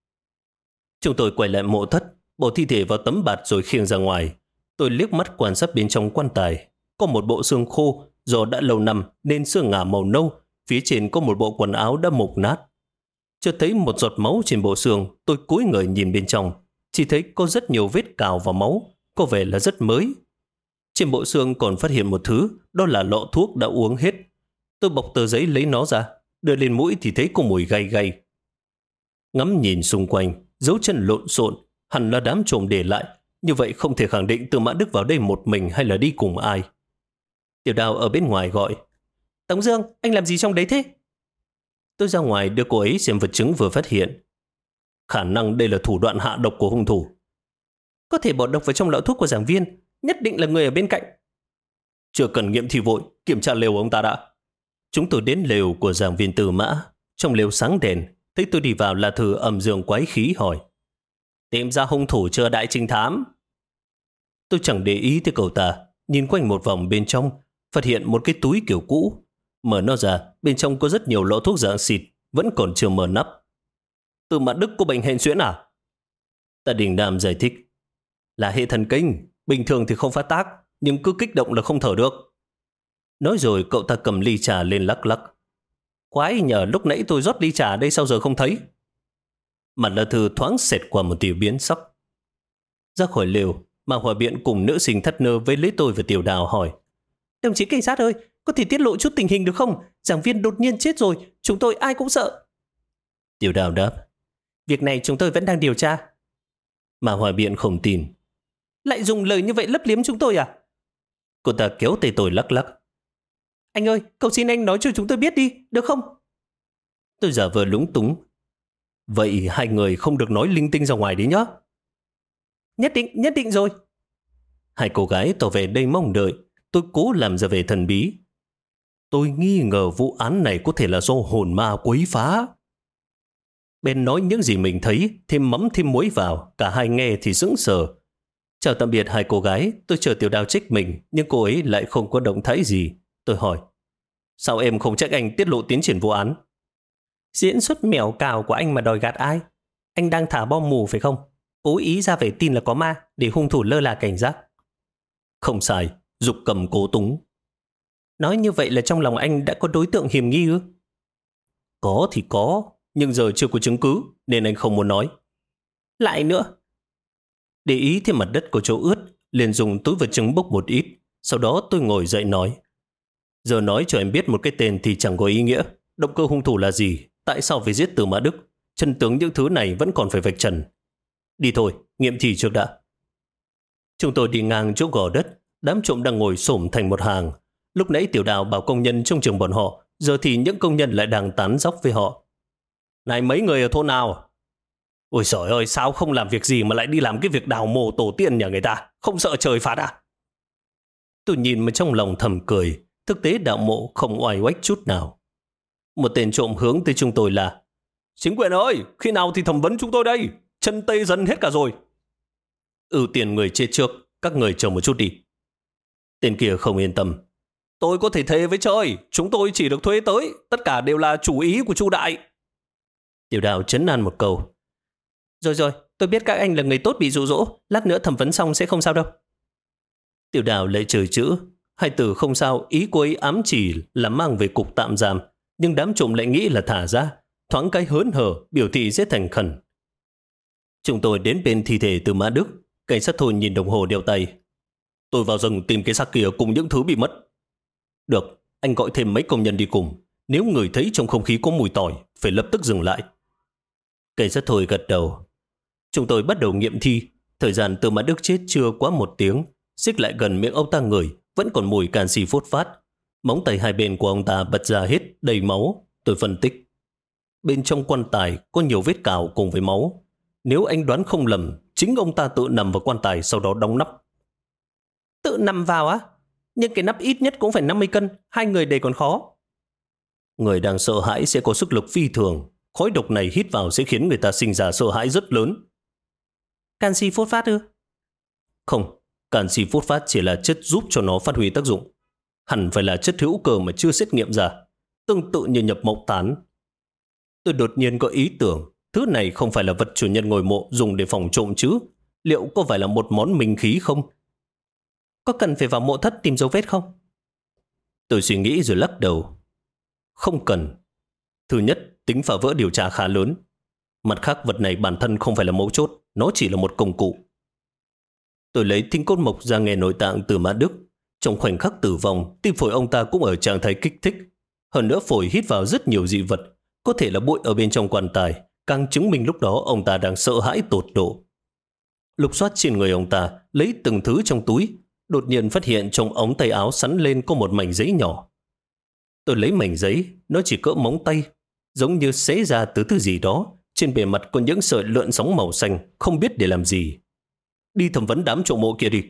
Chúng tôi quay lại mộ thất, bỏ thi thể vào tấm bạt rồi khiêng ra ngoài. Tôi liếc mắt quan sát bên trong quan tài. Có một bộ xương khô, do đã lâu năm nên xương ngả màu nâu. Phía trên có một bộ quần áo đã mục nát. Chợt thấy một giọt máu trên bộ xương, tôi cúi người nhìn bên trong. Chỉ thấy có rất nhiều vết cào và máu, có vẻ là rất mới. Trên bộ xương còn phát hiện một thứ, đó là lọ thuốc đã uống hết. Tôi bọc tờ giấy lấy nó ra, đưa lên mũi thì thấy có mùi gay gay. Ngắm nhìn xung quanh, dấu chân lộn xộn, hẳn là đám trộm để lại. Như vậy không thể khẳng định Từ Mã Đức vào đây một mình hay là đi cùng ai. Tiểu Đào ở bên ngoài gọi, Tống Dương, anh làm gì trong đấy thế? Tôi ra ngoài đưa cô ấy xem vật chứng vừa phát hiện. Khả năng đây là thủ đoạn hạ độc của hung thủ. Có thể bỏ độc vào trong lọ thuốc của giảng viên, nhất định là người ở bên cạnh. Chưa cần nghiệm thì vội, kiểm tra lều ông ta đã. Chúng tôi đến lều của giảng viên Từ Mã. Trong lều sáng đèn, thấy tôi đi vào là Thư ẩm giường quái khí hỏi, tìm ra hung thủ chưa đại trinh thám? Tôi chẳng để ý tới cậu ta, nhìn quanh một vòng bên trong, phát hiện một cái túi kiểu cũ. Mở nó ra, bên trong có rất nhiều lọ thuốc dạng xịt, vẫn còn chưa mở nắp. Từ Mã Đức có bệnh hèn suyễn à? Tạ Đình Đàm giải thích, là hệ thần kinh, bình thường thì không phát tác, nhưng cứ kích động là không thở được. Nói rồi cậu ta cầm ly trà lên lắc lắc. Quái nhờ, lúc nãy tôi rót ly trà đây sao giờ không thấy? Mặt La Thư thoáng xẹt qua một tia biến sắc. Ra khỏi lều, Mạc Hòa Biện cùng nữ sinh thắt nơ với lấy tôi và Tiểu Đào hỏi, Đồng chí cảnh sát ơi, có thể tiết lộ chút tình hình được không? Giảng viên đột nhiên chết rồi, chúng tôi ai cũng sợ. Tiểu Đào đáp, việc này chúng tôi vẫn đang điều tra. Mạc Hòa Biện không tin. Lại dùng lời như vậy lấp liếm chúng tôi à? Cô ta kéo tay tôi lắc lắc. Anh ơi, cầu xin anh nói cho chúng tôi biết đi, được không? Tôi giả vờ lúng túng. Vậy hai người không được nói linh tinh ra ngoài đấy nhá. Nhất định rồi. Hai cô gái tỏ vẻ đầy mong đợi. Tôi cố làm ra vẻ thần bí. Tôi nghi ngờ vụ án này có thể là do hồn ma quấy phá. Ben nói những gì mình thấy, thêm mắm thêm muối vào, cả hai nghe thì sững sờ. Chào tạm biệt hai cô gái, tôi chờ Tiểu Đào trách mình, nhưng cô ấy lại không có động thái gì. Tôi hỏi, sao em không trách anh tiết lộ tiến triển vụ án? Diễn xuất mèo cào của anh mà đòi gạt ai? Anh đang thả bom mù phải không? Cố ý ra vẻ tin là có ma để hung thủ lơ là cảnh giác. Không sai, dục cầm cố túng. Nói như vậy là trong lòng anh đã có đối tượng hiểm nghi ư? Có thì có, nhưng giờ chưa có chứng cứ nên anh không muốn nói. Lại nữa. Để ý thêm mặt đất có chỗ ướt, liền dùng túi vật chứng bốc một ít. Sau đó tôi ngồi dậy nói, giờ nói cho em biết một cái tên thì chẳng có ý nghĩa. Động cơ hung thủ là gì? Tại sao phải giết Từ Mã Đức? Chân tướng những thứ này vẫn còn phải vạch trần. Đi thôi, nghiệm thi trước đã. Chúng tôi đi ngang chỗ gò đất. Đám trộm đang ngồi xổm thành một hàng. Lúc nãy Tiểu Đào bảo công nhân trong trường bọn họ, giờ thì những công nhân lại đang tán dóc với họ. Này, mấy người ở thôn nào? Ôi giời ơi, sao không làm việc gì mà lại đi làm cái việc đào mồ tổ tiên nhà người ta? Không sợ trời phạt à? Tôi nhìn mà trong lòng thầm cười. Thực tế đạo mộ không oai oách chút nào. Một tên trộm hướng tới chúng tôi là, chính quyền ơi, khi nào thì thẩm vấn chúng tôi đây? Chân tê dần hết cả rồi. Ưu tiên người chết trước, các người chờ một chút đi. Tên kia không yên tâm. Tôi có thể thề với trời, chúng tôi chỉ được thuê tới, tất cả đều là chủ ý của Chu Đại. Tiểu Đào trấn an một câu. Rồi, tôi biết các anh là người tốt bị dụ dỗ, lát nữa thẩm vấn xong sẽ không sao đâu. Tiểu Đào lại trời chữ, hai từ không sao, ý cô ấy ám chỉ là mang về cục tạm giam, nhưng đám trộm lại nghĩ là thả ra, thoáng cái hớn hở, biểu thị rất thành khẩn. Chúng tôi đến bên thi thể Từ Mã Đức, cảnh sát thôn nhìn đồng hồ đeo tay. Tôi vào rừng tìm cái xác kia cùng những thứ bị mất. Được, anh gọi thêm mấy công nhân đi cùng. Nếu người thấy trong không khí có mùi tỏi, phải lập tức dừng lại. Cảnh sát Thôi gật đầu. Chúng tôi bắt đầu nghiệm thi. Thời gian từ Mã Đức chết chưa quá 1 tiếng. Xích lại gần miệng ông ta ngửi, vẫn còn mùi canxi phốt phát. Móng tay hai bên của ông ta bật ra hết, đầy máu. Tôi phân tích. Bên trong quan tài có nhiều vết cào cùng với máu. Nếu anh đoán không lầm, chính ông ta tự nằm vào quan tài sau đó đóng nắp. Tự nằm vào á? Nhưng cái nắp ít nhất cũng phải 50 cân, 2 người để còn khó. Người đang sợ hãi sẽ có sức lực phi thường. Khói độc này hít vào sẽ khiến người ta sinh ra sợ hãi rất lớn. Canxi phốt phát ư? Không, canxi phốt phát chỉ là chất giúp cho nó phát huy tác dụng. Hẳn phải là chất hữu cơ mà chưa xét nghiệm ra. Tương tự như nhập mộng tán. Tôi đột nhiên có ý tưởng, thứ này không phải là vật chủ nhân ngôi mộ dùng để phòng trộm chứ. Liệu có phải là một món minh khí không? Có cần phải vào mộ thất tìm dấu vết không? Tôi suy nghĩ rồi lắc đầu. Không cần. Thứ nhất, tính phá vỡ điều tra khá lớn. Mặt khác, vật này bản thân không phải là mấu chốt, nó chỉ là một công cụ. Tôi lấy thinh cốt mộc ra nghe nội tạng từ Mã Đức. Trong khoảnh khắc tử vong, tim phổi ông ta cũng ở trạng thái kích thích. Hơn nữa phổi hít vào rất nhiều dị vật, có thể là bụi ở bên trong quan tài, càng chứng minh lúc đó ông ta đang sợ hãi tột độ. Lục soát trên người ông ta, lấy từng thứ trong túi, đột nhiên phát hiện trong ống tay áo sắn lên có một mảnh giấy nhỏ. Tôi lấy mảnh giấy, nó chỉ cỡ móng tay, giống như xé ra từ thứ gì đó. Trên bề mặt có những sợi lượn sóng màu xanh, không biết để làm gì. Đi thẩm vấn đám trộm mộ kia đi.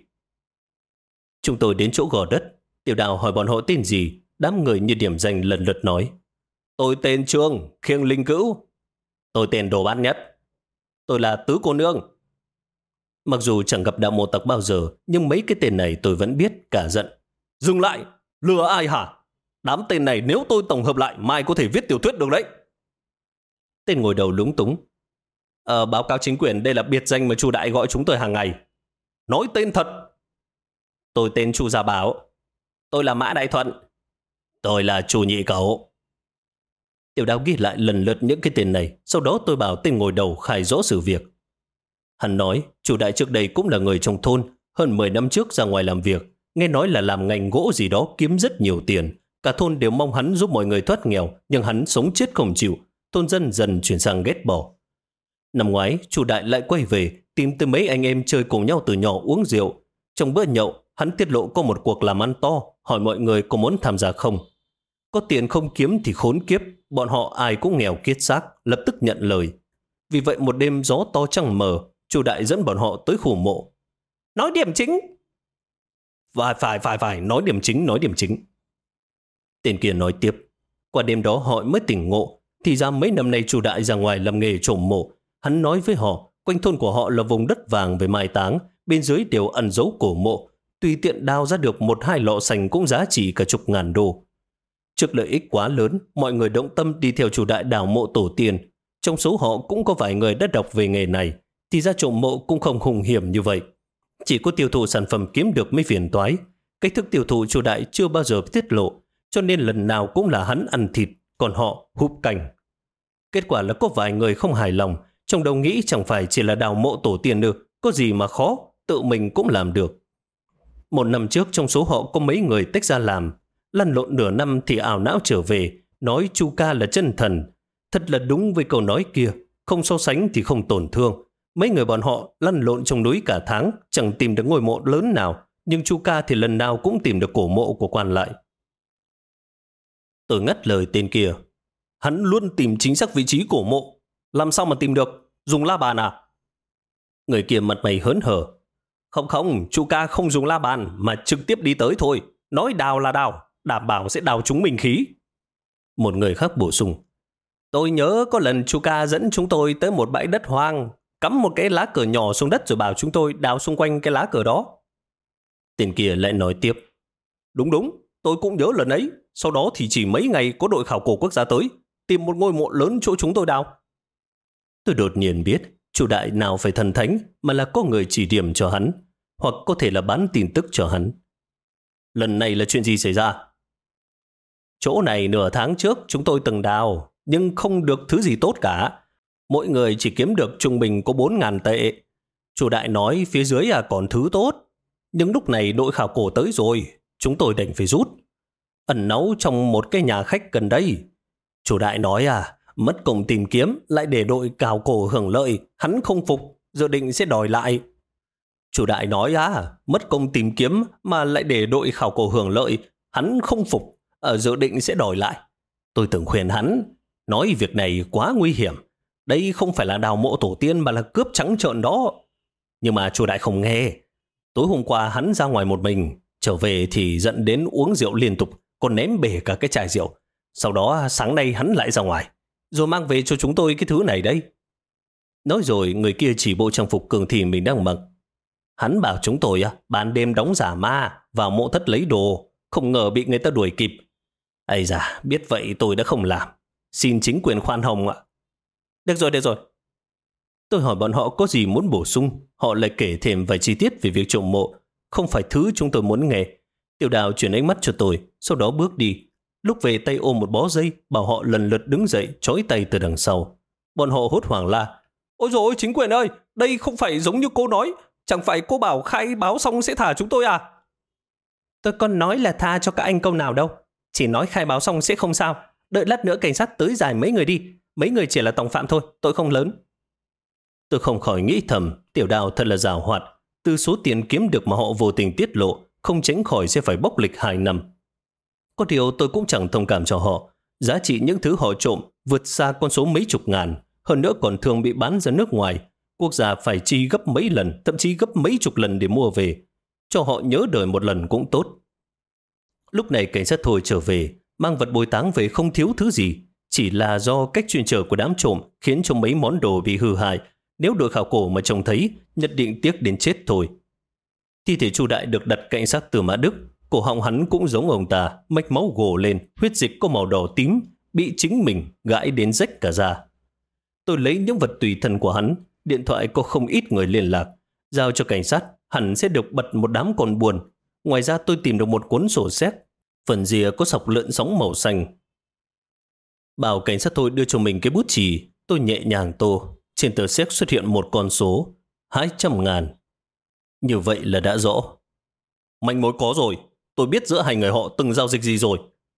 Chúng tôi đến chỗ gò đất. Tiểu Đào hỏi bọn họ tên gì. Đám người như điểm danh lần lượt nói. Tôi tên Trương, Khiêng Linh Cữu. Tôi tên Đồ Bát Nhất. Tôi là Tứ Cô Nương. Mặc dù chẳng gặp đạo mộ tặc bao giờ, nhưng mấy cái tên này tôi vẫn biết, cả giận. Dừng lại, lừa ai hả? Đám tên này nếu tôi tổng hợp lại mai có thể viết tiểu thuyết được đấy. Tên ngồi đầu lúng túng. Báo cáo chính quyền, đây là biệt danh mà Chu Đại gọi chúng tôi hàng ngày. Nói tên thật. Tôi tên Chu Gia Bảo. Tôi là Mã Đại Thuận. Tôi là Chu Nhị Cẩu. Tiểu Đào ghi lại lần lượt những cái tên này, sau đó tôi bảo tên ngồi đầu khai rõ sự việc. Hắn nói, Chu Đại trước đây cũng là người trong thôn, hơn 10 năm trước ra ngoài làm việc, nghe nói là làm ngành gỗ gì đó kiếm rất nhiều tiền. Cả thôn đều mong hắn giúp mọi người thoát nghèo, nhưng hắn sống chết không chịu, thôn dân dần chuyển sang ghét bỏ. Năm ngoái, Chu Đại lại quay về, tìm tới mấy anh em chơi cùng nhau từ nhỏ uống rượu. Trong bữa nhậu, hắn tiết lộ có một cuộc làm ăn to, hỏi mọi người có muốn tham gia không. Có tiền không kiếm thì khốn kiếp, bọn họ ai cũng nghèo kiết xác, lập tức nhận lời. Vì vậy một đêm gió to trăng mờ, Chu Đại dẫn bọn họ tới khu mộ. Nói điểm chính. Phải, nói điểm chính. Tên kia nói tiếp. Qua đêm đó họ mới tỉnh ngộ, thì ra mấy năm nay Chu Đại ra ngoài làm nghề trộm mộ. Hắn nói với họ, quanh thôn của họ là vùng đất vàng về mai táng, bên dưới đều ẩn giấu cổ mộ. Tùy tiện đào ra được 1-2 lọ sành cũng giá trị cả chục ngàn đô. Trước lợi ích quá lớn, mọi người động tâm đi theo Chu Đại đào mộ tổ tiên. Trong số họ cũng có vài người đã đọc về nghề này, thì ra trộm mộ cũng không hung hiểm như vậy. Chỉ có tiêu thụ sản phẩm kiếm được mới phiền toái. Cách thức tiêu thụ Chu Đại chưa bao giờ tiết lộ, cho nên lần nào cũng là hắn ăn thịt, còn họ húp canh. Kết quả là có vài người không hài lòng, trong đầu nghĩ chẳng phải chỉ là đào mộ tổ tiên nữa, có gì mà khó, tự mình cũng làm được. 1 năm trước trong số họ có mấy người tách ra làm, lăn lộn nửa năm thì ảo não trở về, nói Chu ca là chân thần. Thật là đúng với câu nói kia, không so sánh thì không tổn thương. Mấy người bọn họ lăn lộn trong núi cả tháng, chẳng tìm được ngôi mộ lớn nào, nhưng Chu ca thì lần nào cũng tìm được cổ mộ của quan lại. Tôi ngắt lời tên kia. Hắn luôn tìm chính xác vị trí cổ mộ. Làm sao mà tìm được? Dùng la bàn à? Người kia mặt mày hớn hở. Không, Chu ca không dùng la bàn mà trực tiếp đi tới thôi. Nói đào là đào, đảm bảo sẽ đào trúng minh khí. Một người khác bổ sung. Tôi nhớ có lần Chu ca dẫn chúng tôi tới một bãi đất hoang, cắm một cái lá cờ nhỏ xuống đất rồi bảo chúng tôi đào xung quanh cái lá cờ đó. Tên kia lại nói tiếp. Đúng, tôi cũng nhớ lần ấy. Sau đó thì chỉ mấy ngày có đội khảo cổ quốc gia tới, tìm một ngôi mộ lớn chỗ chúng tôi đào. Tôi đột nhiên biết, Chu Đại nào phải thần thánh mà là có người chỉ điểm cho hắn, hoặc có thể là bán tin tức cho hắn. Lần này là chuyện gì xảy ra? Chỗ này nửa tháng trước chúng tôi từng đào, nhưng không được thứ gì tốt cả. Mỗi người chỉ kiếm được trung bình có 4.000 tệ. Chu Đại nói phía dưới còn thứ tốt. Nhưng lúc này đội khảo cổ tới rồi, chúng tôi đành phải rút. Ẩn náu trong một cái nhà khách gần đây. Chu Đại nói Mất công tìm kiếm lại để đội cào cổ hưởng lợi, hắn không phục, dự định sẽ đòi lại. Chủ đại nói mất công tìm kiếm mà lại để đội khảo cổ hưởng lợi, hắn không phục, dự định sẽ đòi lại. Tôi từng khuyên hắn, nói việc này quá nguy hiểm. Đây không phải là đào mộ tổ tiên mà là cướp trắng trợn đó. Nhưng mà chủ đại không nghe. Tối hôm qua hắn ra ngoài một mình, trở về thì dẫn đến uống rượu liên tục, còn ném bể cả cái chai rượu. Sau đó sáng nay hắn lại ra ngoài, rồi mang về cho chúng tôi cái thứ này đây. Nói rồi người kia chỉ bộ trang phục cường thì mình đang mặc. Hắn bảo chúng tôi ban đêm đóng giả ma vào mộ thất lấy đồ, không ngờ bị người ta đuổi kịp. Ây da, biết vậy tôi đã không làm. Xin chính quyền khoan hồng ạ. Được rồi. Tôi hỏi bọn họ có gì muốn bổ sung, họ lại kể thêm vài chi tiết về việc trộm mộ, không phải thứ chúng tôi muốn nghe. Tiểu Đào chuyển ánh mắt cho tôi, sau đó bước đi. Lúc về tay ôm một bó dây, bảo họ lần lượt đứng dậy, trói tay từ đằng sau. Bọn họ hốt hoảng la: Ôi dồi ôi, chính quyền ơi, đây không phải giống như cô nói, chẳng phải cô bảo khai báo xong sẽ thả chúng tôi à? Tôi còn nói là tha cho các anh câu nào đâu, chỉ nói khai báo xong sẽ không sao, đợi lát nữa cảnh sát tới giải mấy người đi, mấy người chỉ là tòng phạm thôi, tội không lớn. Tôi không khỏi nghĩ thầm, Tiểu Đào thật là giàu hoạt, từ số tiền kiếm được mà họ vô tình tiết lộ, không tránh khỏi sẽ phải bốc lịch 2 năm. Có điều tôi cũng chẳng thông cảm cho họ, giá trị những thứ họ trộm vượt xa con số mấy chục ngàn, hơn nữa còn thường bị bán ra nước ngoài. Quốc gia phải chi gấp mấy lần, thậm chí gấp mấy chục lần để mua về. Cho họ nhớ đời một lần cũng tốt. Lúc này cảnh sát Thôi trở về, mang vật bồi táng về không thiếu thứ gì. Chỉ là do cách chuyên chở của đám trộm khiến cho mấy món đồ bị hư hại. Nếu đội khảo cổ mà trông thấy, nhất định tiếc đến chết thôi. Thi thể Chu Đại được đặt cạnh xác Từ Mã Đức. Cổ họng hắn cũng giống ông ta, mạch máu gồ lên, huyết dịch có màu đỏ tím, bị chính mình gãi đến rách cả da. Tôi lấy những vật tùy thân của hắn, điện thoại có không ít người liên lạc, giao cho cảnh sát, hẳn sẽ được bật một đám con buồn. Ngoài ra tôi tìm được một cuốn sổ séc, phần rìa có sọc lượn sóng màu xanh. Bảo cảnh sát Thôi đưa cho mình cái bút chì, tôi nhẹ nhàng tô. Trên tờ séc xuất hiện một con số 200.000. Như vậy là đã rõ. Manh mối có rồi, tôi biết giữa hai người họ từng giao dịch gì rồi.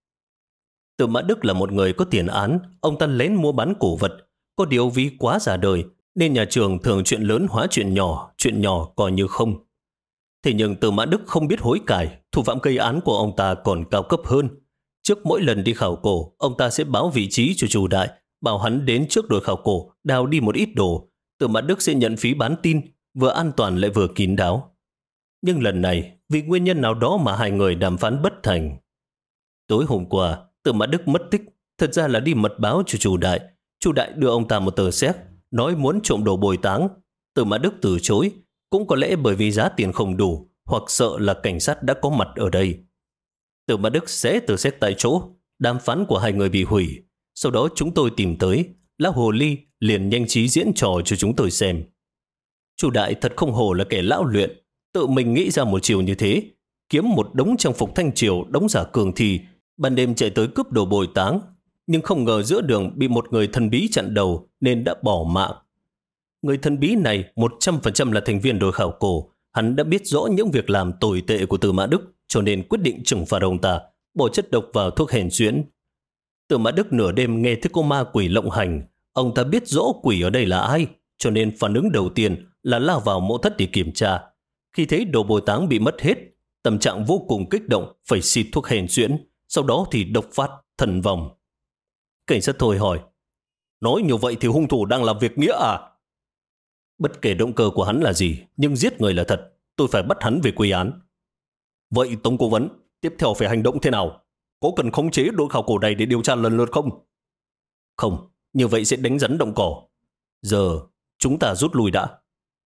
Từ Mã Đức là một người có tiền án, ông ta lén mua bán cổ vật. Có điều vì quá già đời nên nhà trường thường chuyện lớn hóa chuyện nhỏ coi như không. Thế nhưng Từ Mã Đức không biết hối cải, thủ phạm gây án của ông ta còn cao cấp hơn. Trước mỗi lần đi khảo cổ, ông ta sẽ báo vị trí cho Chu Đại, bảo hắn đến trước đội khảo cổ, đào đi một ít đồ. Từ Mã Đức sẽ nhận phí bán tin, vừa an toàn lại vừa kín đáo. Nhưng lần này, vì nguyên nhân nào đó mà hai người đàm phán bất thành. Tối hôm qua, Từ Mã Đức mất tích, thật ra là đi mật báo cho Chu Đại. Chu Đại đưa ông ta một tờ séc, nói muốn trộm đồ bồi táng. Từ Mã Đức từ chối, cũng có lẽ bởi vì giá tiền không đủ, hoặc sợ là cảnh sát đã có mặt ở đây. Từ Mã Đức xé tờ séc tại chỗ, đàm phán của hai người bị hủy. Sau đó chúng tôi tìm tới, lão hồ ly liền nhanh trí diễn trò cho chúng tôi xem. Chu Đại thật không hổ là kẻ lão luyện, tự mình nghĩ ra một chiều như thế, kiếm một đống trang phục thanh triều đóng giả cường thì, ban đêm chạy tới cướp đồ bồi táng, nhưng không ngờ giữa đường bị một người thần bí chặn đầu nên đã bỏ mạng. Người thần bí này 100% là thành viên đội khảo cổ, hắn đã biết rõ những việc làm tồi tệ của Từ Mã Đức, cho nên quyết định trừng phạt ông ta, bỏ chất độc vào thuốc hèn xuyễn. Từ Mã Đức nửa đêm nghe thấy có ma quỷ lộng hành, ông ta biết rõ quỷ ở đây là ai, cho nên phản ứng đầu tiên là lao vào mộ thất để kiểm tra. Khi thấy đồ bồi táng bị mất hết, tâm trạng vô cùng kích động, phải xịt thuốc hèn xuyễn, sau đó thì độc phát, thần vong. Cảnh sát Thôi hỏi, nói như vậy thì hung thủ đang làm việc nghĩa à? Bất kể động cơ của hắn là gì, nhưng giết người là thật, tôi phải bắt hắn về quy án. Vậy Tống cố vấn, tiếp theo phải hành động thế nào? Có cần khống chế đội khảo cổ này để điều tra lần lượt không? Không, như vậy sẽ đánh rắn động cỏ. Giờ, chúng ta rút lui đã.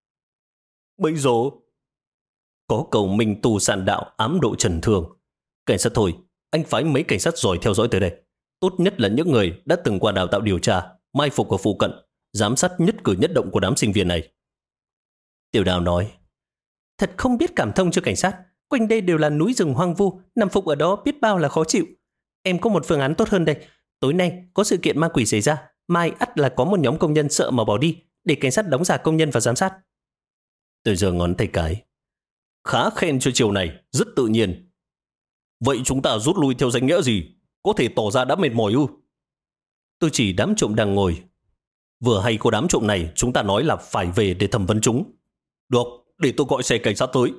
Bây giờ, có cầu minh tu sạn đạo ám độ trần thương. Cảnh sát Thôi, anh phái mấy cảnh sát giỏi theo dõi tới đây. Tốt nhất là những người đã từng qua đào tạo điều tra, mai phục ở phụ cận, giám sát nhất cử nhất động của đám sinh viên này. Tiểu Đào nói, thật không biết cảm thông cho cảnh sát. Quanh đây đều là núi rừng hoang vu, nằm phục ở đó biết bao là khó chịu. Em có một phương án tốt hơn đây. Tối nay có sự kiện ma quỷ xảy ra, mai ắt là có một nhóm công nhân sợ mà bỏ đi, để cảnh sát đóng giả công nhân vào giám sát. Tôi giơ ngón tay cái. Khá khen cho chiều này, rất tự nhiên. Vậy chúng ta rút lui theo danh nghĩa gì? Có thể tỏ ra đã mệt mỏi ư? Tôi chỉ đám trộm đang ngồi. Vừa hay có đám trộm này, chúng ta nói là phải về để thẩm vấn chúng. Được, để tôi gọi xe cảnh sát tới.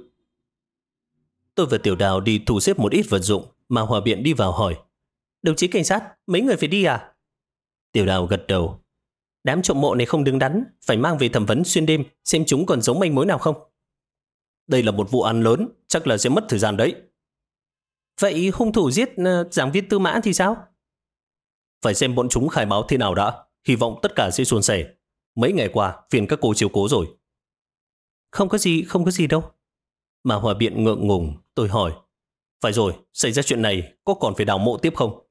Tôi và Tiểu Đào đi thu xếp một ít vật dụng, mà Hòa Biện đi vào hỏi. Đồng chí cảnh sát, mấy người phải đi à? Tiểu Đào gật đầu. Đám trộm mộ này không đứng đắn, phải mang về thẩm vấn xuyên đêm, xem chúng còn giấu manh mối nào không. Đây là một vụ án lớn, chắc là sẽ mất thời gian đấy. Vậy hung thủ giết giảng viên Tư Mã thì sao? Phải xem bọn chúng khai báo thế nào đã. Hy vọng tất cả sẽ suôn sẻ. Mấy ngày qua, phiền các cô chiếu cố rồi. Không có gì đâu. Mà Hòa Biện ngượng ngùng, tôi hỏi. Phải rồi, xảy ra chuyện này, có còn phải đào mộ tiếp không?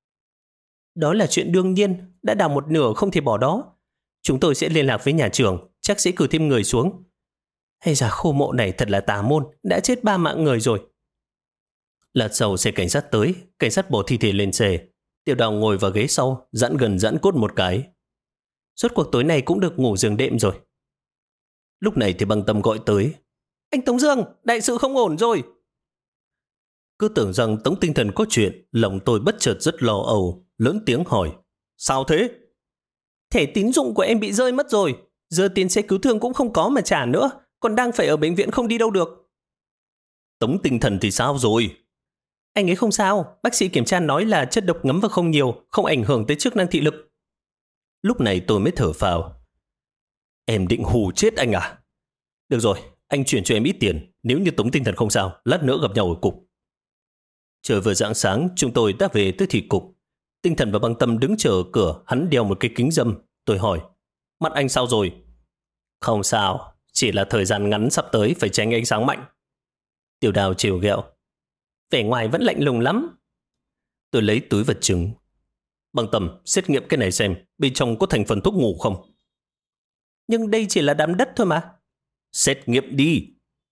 Đó là chuyện đương nhiên, đã đào một nửa không thể bỏ đó. Chúng tôi sẽ liên lạc với nhà trường, chắc sẽ cử thêm người xuống. Hay là khu mộ này thật là tà môn, đã chết 3 mạng người rồi. Lát sau xe cảnh sát tới, cảnh sát bỏ thi thể lên xe. Tiểu Đào ngồi vào ghế sau, giãn gần giãn cốt một cái. Suốt cuộc tối nay cũng được ngủ giường đệm rồi. Lúc này thì Băng Tâm gọi tới. Anh Tống Dương, đại sự không ổn rồi. Cứ tưởng rằng Tống Tinh Thần có chuyện, lòng tôi bất chợt rất lo âu, lớn tiếng hỏi. Sao thế? Thẻ tín dụng của em bị rơi mất rồi. Giờ tiền xe cứu thương cũng không có mà trả nữa, còn đang phải ở bệnh viện không đi đâu được. Tống Tinh Thần thì sao rồi? Anh ấy không sao, bác sĩ kiểm tra nói là chất độc ngấm vào không nhiều, không ảnh hưởng tới chức năng thị lực. Lúc này tôi mới thở phào. Em định hù chết anh à? Được rồi, anh chuyển cho em ít tiền. Nếu như Tống Tinh Thần không sao, lát nữa gặp nhau ở cục. Trời vừa rạng sáng, chúng tôi đã về tới thị cục. Tinh Thần và Băng Tâm đứng chờ ở cửa, hắn đeo một cái kính râm. Tôi hỏi, mắt anh sao rồi? Không sao, chỉ là thời gian ngắn sắp tới phải tránh ánh sáng mạnh. Tiểu Đào trêu ghẹo. Vẻ ngoài vẫn lạnh lùng lắm. Tôi lấy túi vật chứng. Băng Tâm, xét nghiệm cái này xem bên trong có thành phần thuốc ngủ không? Nhưng đây chỉ là đám đất thôi mà. Xét nghiệm đi.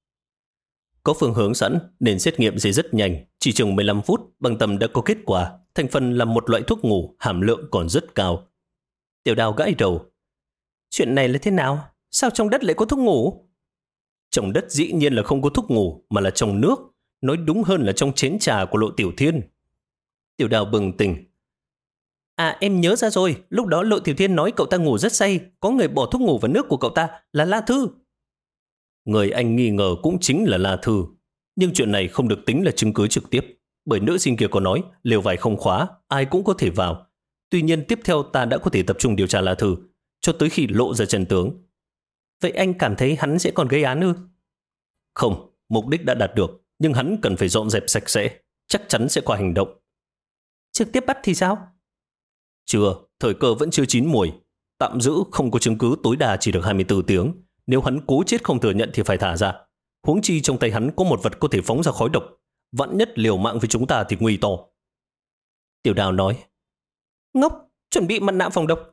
Có phương hướng sẵn nên xét nghiệm sẽ rất nhanh. Chỉ chừng 15 phút, Băng Tâm đã có kết quả. Thành phần là một loại thuốc ngủ, hàm lượng còn rất cao. Tiểu Đào gãi đầu. Chuyện này là thế nào? Sao trong đất lại có thuốc ngủ? Trong đất dĩ nhiên là không có thuốc ngủ, mà là trong nước. Nói đúng hơn là trong chén trà của Lộ Tiểu Thiên. Tiểu Đào bừng tỉnh. À, em nhớ ra rồi. Lúc đó Lộ Tiểu Thiên nói cậu ta ngủ rất say. Có người bỏ thuốc ngủ vào nước của cậu ta là La Thư. Người anh nghi ngờ cũng chính là La Thư. Nhưng chuyện này không được tính là chứng cứ trực tiếp. Bởi nữ sinh kia có nói lều vải không khóa, ai cũng có thể vào. Tuy nhiên tiếp theo ta đã có thể tập trung điều tra La Thư cho tới khi lộ ra chân tướng. Vậy anh cảm thấy hắn sẽ còn gây án ư? Không, mục đích đã đạt được. Nhưng hắn cần phải dọn dẹp sạch sẽ. Chắc chắn sẽ có hành động. Trực tiếp bắt thì sao? Chưa, thời cơ vẫn chưa chín mùi. Tạm giữ không có chứng cứ tối đa chỉ được 24 tiếng. Nếu hắn cố chết không thừa nhận thì phải thả ra. Huống chi trong tay hắn có một vật có thể phóng ra khói độc. Vạn nhất liều mạng với chúng ta thì nguy to. Tiểu Đào nói. Ngốc, chuẩn bị mặt nạ phòng độc.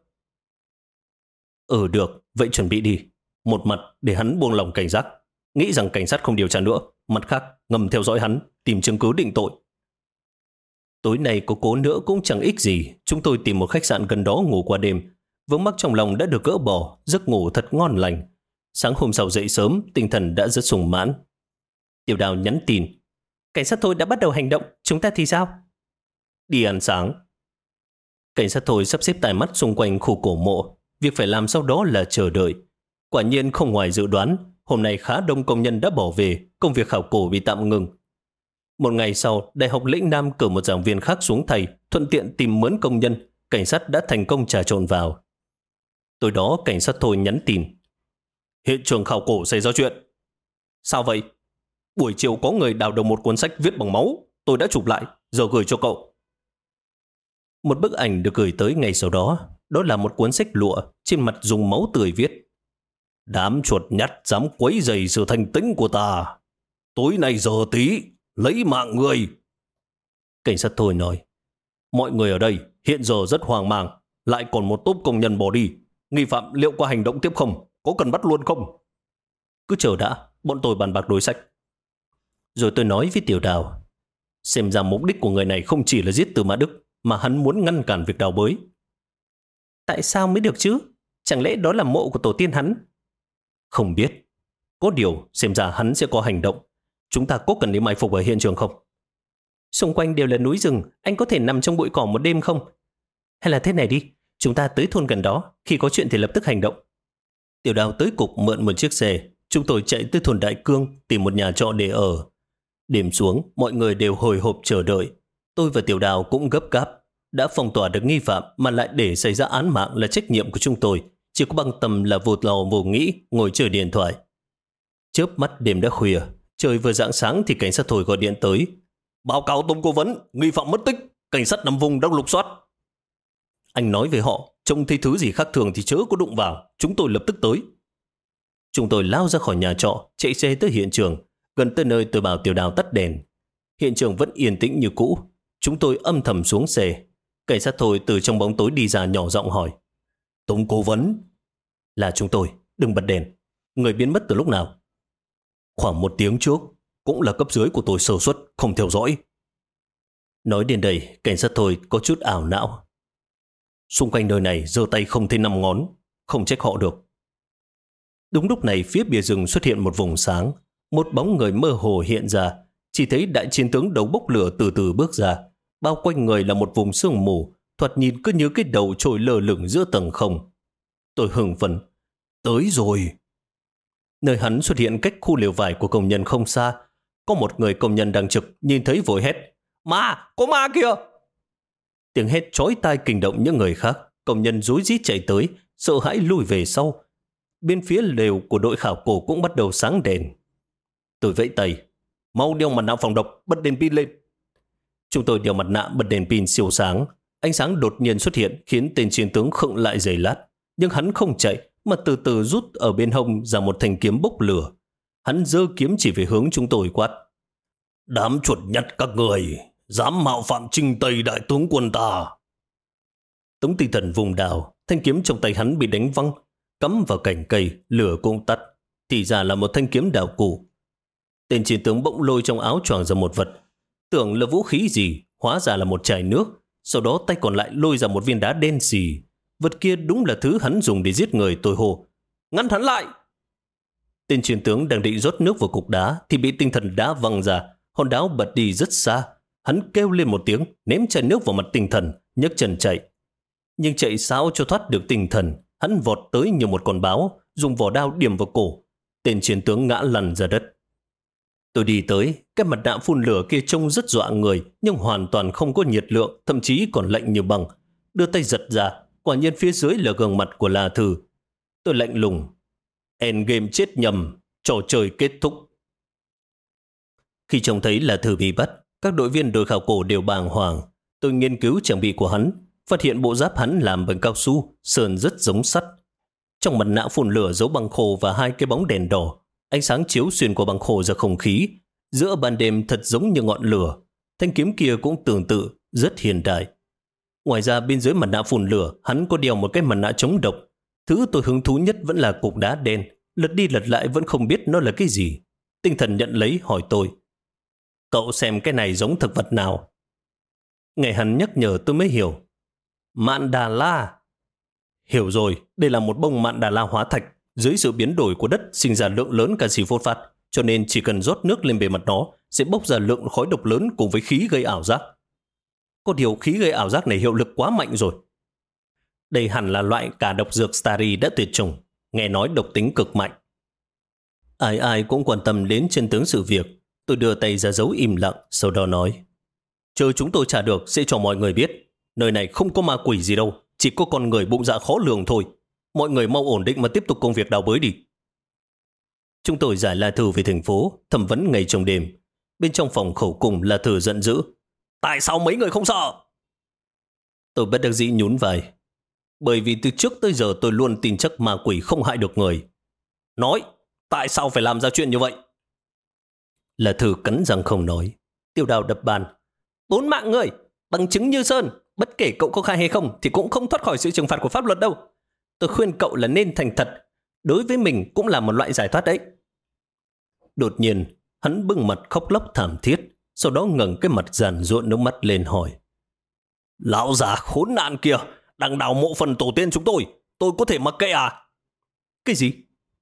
Được, vậy chuẩn bị đi. Một mặt để hắn buông lòng cảnh giác, nghĩ rằng cảnh sát không điều tra nữa. Mặt khác, ngầm theo dõi hắn, tìm chứng cứ định tội. Tối nay có cố nữa cũng chẳng ích gì. Chúng tôi tìm một khách sạn gần đó ngủ qua đêm. Vướng mắc trong lòng đã được gỡ bỏ, giấc ngủ thật ngon lành. Sáng hôm sau dậy sớm, tinh thần đã rất sung mãn. Tiểu Đào nhắn tin. Cảnh sát thôi đã bắt đầu hành động, chúng ta thì sao? Đi ăn sáng. Cảnh sát thôi sắp xếp tai mắt xung quanh khu cổ mộ. Việc phải làm sau đó là chờ đợi. Quả nhiên không ngoài dự đoán, hôm nay khá đông công nhân đã bỏ về, công việc khảo cổ bị tạm ngừng. Một ngày sau, Đại học Lĩnh Nam cử một giảng viên khác xuống thầy, thuận tiện tìm mướn công nhân. Cảnh sát đã thành công trà trộn vào. Tối đó cảnh sát thôi nhắn tin. Hiện trường khảo cổ xảy ra chuyện. Sao vậy? Buổi chiều có người đào được một cuốn sách viết bằng máu. Tôi đã chụp lại, giờ gửi cho cậu. Một bức ảnh được gửi tới ngày sau đó. Đó là một cuốn sách lụa, trên mặt dùng máu tươi viết. Đám chuột nhắt dám quấy rầy sự thanh tĩnh của ta. Tối nay giờ tí, lấy mạng người. Cảnh sát thôi nói. Mọi người ở đây hiện giờ rất hoang mang. Lại còn một tốp công nhân bỏ đi. Nghi phạm liệu có hành động tiếp không? Có cần bắt luôn không? Cứ chờ đã, bọn tôi bàn bạc đối sách. Rồi tôi nói với Tiểu Đào. Xem ra mục đích của người này không chỉ là giết Tư Mã Đức, mà hắn muốn ngăn cản việc đào bới. Tại sao mới được chứ? Chẳng lẽ đó là mộ của tổ tiên hắn? Không biết. Có điều xem ra hắn sẽ có hành động. Chúng ta có cần đi mai phục ở hiện trường không? Xung quanh đều là núi rừng, anh có thể nằm trong bụi cỏ một đêm không? Hay là thế này đi, Chúng ta tới thôn gần đó, khi có chuyện thì lập tức hành động. Tiểu Đào tới cục mượn một chiếc xe. Chúng tôi chạy tới thôn Đại Cương tìm một nhà trọ để ở. Đêm xuống, mọi người đều hồi hộp chờ đợi. Tôi và Tiểu Đào cũng gấp gáp. Đã phong tỏa được nghi phạm mà lại để xảy ra án mạng là trách nhiệm của chúng tôi. Chỉ có băng tầm là vô lo vô nghĩ, ngồi chơi điện thoại. Chớp mắt đêm đã khuya, trời vừa rạng sáng thì cảnh sát Thôi gọi điện tới. Báo cáo Tống cố vấn, nghi phạm mất tích, cảnh sát nằm vùng đang lục soát. Anh nói với họ, trông thấy thứ gì khác thường thì chớ có đụng vào, chúng tôi lập tức tới. Chúng tôi lao ra khỏi nhà trọ, chạy xe tới hiện trường. Gần tới nơi tôi bảo Tiểu Đào tắt đèn. Hiện trường vẫn yên tĩnh như cũ. Chúng tôi âm thầm xuống xe. Cảnh sát Thôi từ trong bóng tối đi ra nhỏ giọng hỏi. Tống cố vấn. Là chúng tôi, đừng bật đèn. Người biến mất từ lúc nào? Khoảng 1 tiếng trước. Cũng là cấp dưới của tôi sơ suất, không theo dõi. Nói đến đây, cảnh sát Thôi có chút ảo não. Xung quanh nơi này giơ tay không thấy 5 ngón, không trách họ được. Đúng lúc này phía bìa rừng xuất hiện một vùng sáng. Một bóng người mơ hồ hiện ra. Chỉ thấy đại chiến tướng đầu bốc lửa từ từ bước ra. Bao quanh người là một vùng sương mù, thoạt nhìn cứ như cái đầu trôi lơ lửng giữa tầng không. Tôi hưng phấn. Tới rồi. Nơi hắn xuất hiện cách khu lều vải của công nhân không xa. Có một người công nhân đang trực, nhìn thấy vội hét. Ma, có ma kìa. Tiếng hét chói tai kinh động những người khác. Công nhân rối rít chạy tới, sợ hãi lùi về sau. Bên phía lều của đội khảo cổ cũng bắt đầu sáng đèn. Tôi vẫy tay. Mau đeo mặt nạ phòng độc, bật đèn pin lên. Chúng tôi đeo mặt nạ bật đèn pin siêu sáng. Ánh sáng đột nhiên xuất hiện khiến tên chiến tướng khựng lại giây lát. Nhưng hắn không chạy mà từ từ rút ở bên hông ra một thanh kiếm bốc lửa. Hắn giơ kiếm chỉ về hướng chúng tôi quát. Đám chuột nhắt các người, dám mạo phạm Trinh Tây đại tướng quân ta. Tống Tinh Thần vùng đào, thanh kiếm trong tay hắn bị đánh văng, cắm vào cành cây, lửa cũng tắt. Thì ra là một thanh kiếm đào cụ. Tên chiến tướng bỗng lôi trong áo choàng ra một vật. Tưởng là vũ khí gì, hóa ra là một chai nước. Sau đó tay còn lại lôi ra một viên đá đen xì. Vật kia đúng là thứ hắn dùng để giết người. Tôi hô. Ngăn hắn lại! Tên chiến tướng đang định rót nước vào cục đá thì bị Tinh Thần đá văng ra. Hòn đá bật đi rất xa. Hắn kêu lên một tiếng, ném chai nước vào mặt Tinh Thần, nhấc chân chạy. Nhưng chạy sao cho thoát được Tinh Thần, hắn vọt tới như một con báo, dùng vỏ đao điểm vào cổ. Tên chiến tướng ngã lăn ra đất. Tôi đi tới, cái mặt nạ phun lửa kia trông rất dọa người, nhưng hoàn toàn không có nhiệt lượng, thậm chí còn lạnh như băng. Đưa tay giật ra, quả nhiên phía dưới là gương mặt của La Thư. Tôi lạnh lùng. Endgame chết nhầm, trò chơi kết thúc. Khi trông thấy La Thư bị bắt, các đội viên đội khảo cổ đều bàng hoàng. Tôi nghiên cứu trang bị của hắn, phát hiện bộ giáp hắn làm bằng cao su, sơn rất giống sắt. Trong mặt nạ phun lửa giấu băng khô và 2 cái bóng đèn đỏ. Ánh sáng chiếu xuyên qua băng khô ra không khí. Giữa ban đêm thật giống như ngọn lửa. Thanh kiếm kia cũng tương tự, rất hiện đại. Ngoài ra bên dưới mặt nạ phun lửa, hắn có đeo một cái mặt nạ chống độc. Thứ tôi hứng thú nhất vẫn là cục đá đen. Lật đi lật lại vẫn không biết nó là cái gì. Tinh Thần nhận lấy hỏi tôi. Cậu xem cái này giống thực vật nào? Ngày hắn nhắc nhở tôi mới hiểu. Mạn Đà La. Hiểu rồi, đây là một bông mạn Đà La hóa thạch. Dưới sự biến đổi của đất sinh ra lượng lớn canxi phốt phát, cho nên chỉ cần rót nước lên bề mặt nó sẽ bốc ra lượng khói độc lớn cùng với khí gây ảo giác. Có điều khí gây ảo giác này hiệu lực quá mạnh rồi. Đây hẳn là loại cả độc dược Stari đã tuyệt chủng, nghe nói độc tính cực mạnh. Ai ai cũng quan tâm đến chân tướng sự việc. Tôi đưa tay ra dấu im lặng, sau đó nói. Chờ chúng tôi trả được sẽ cho mọi người biết. Nơi này không có ma quỷ gì đâu, chỉ có con người bụng dạ khó lường thôi. Mọi người mau ổn định mà tiếp tục công việc đào bới đi. Chúng tôi giải La Thư về thành phố, thẩm vấn ngày trong đêm. Bên trong phòng khẩu cùng La Thư giận dữ. Tại sao mấy người không sợ? Tôi bất đắc dĩ nhún vai. Bởi vì từ trước tới giờ tôi luôn tin chắc ma quỷ không hại được người. Nói, tại sao phải làm ra chuyện như vậy? La Thư cắn răng không nói. Tiêu Đào đập bàn. 4 mạng người, bằng chứng như sơn. Bất kể cậu có khai hay không thì cũng không thoát khỏi sự trừng phạt của pháp luật đâu. Tôi khuyên cậu là nên thành thật. Đối với mình cũng là một loại giải thoát đấy. Đột nhiên, hắn bưng mặt khóc lóc thảm thiết. Sau đó ngẩng cái mặt giàn ruộng nước mắt lên hỏi. Lão già khốn nạn kia, đang đào mộ phần tổ tiên chúng tôi có thể mặc kệ à? Cái gì?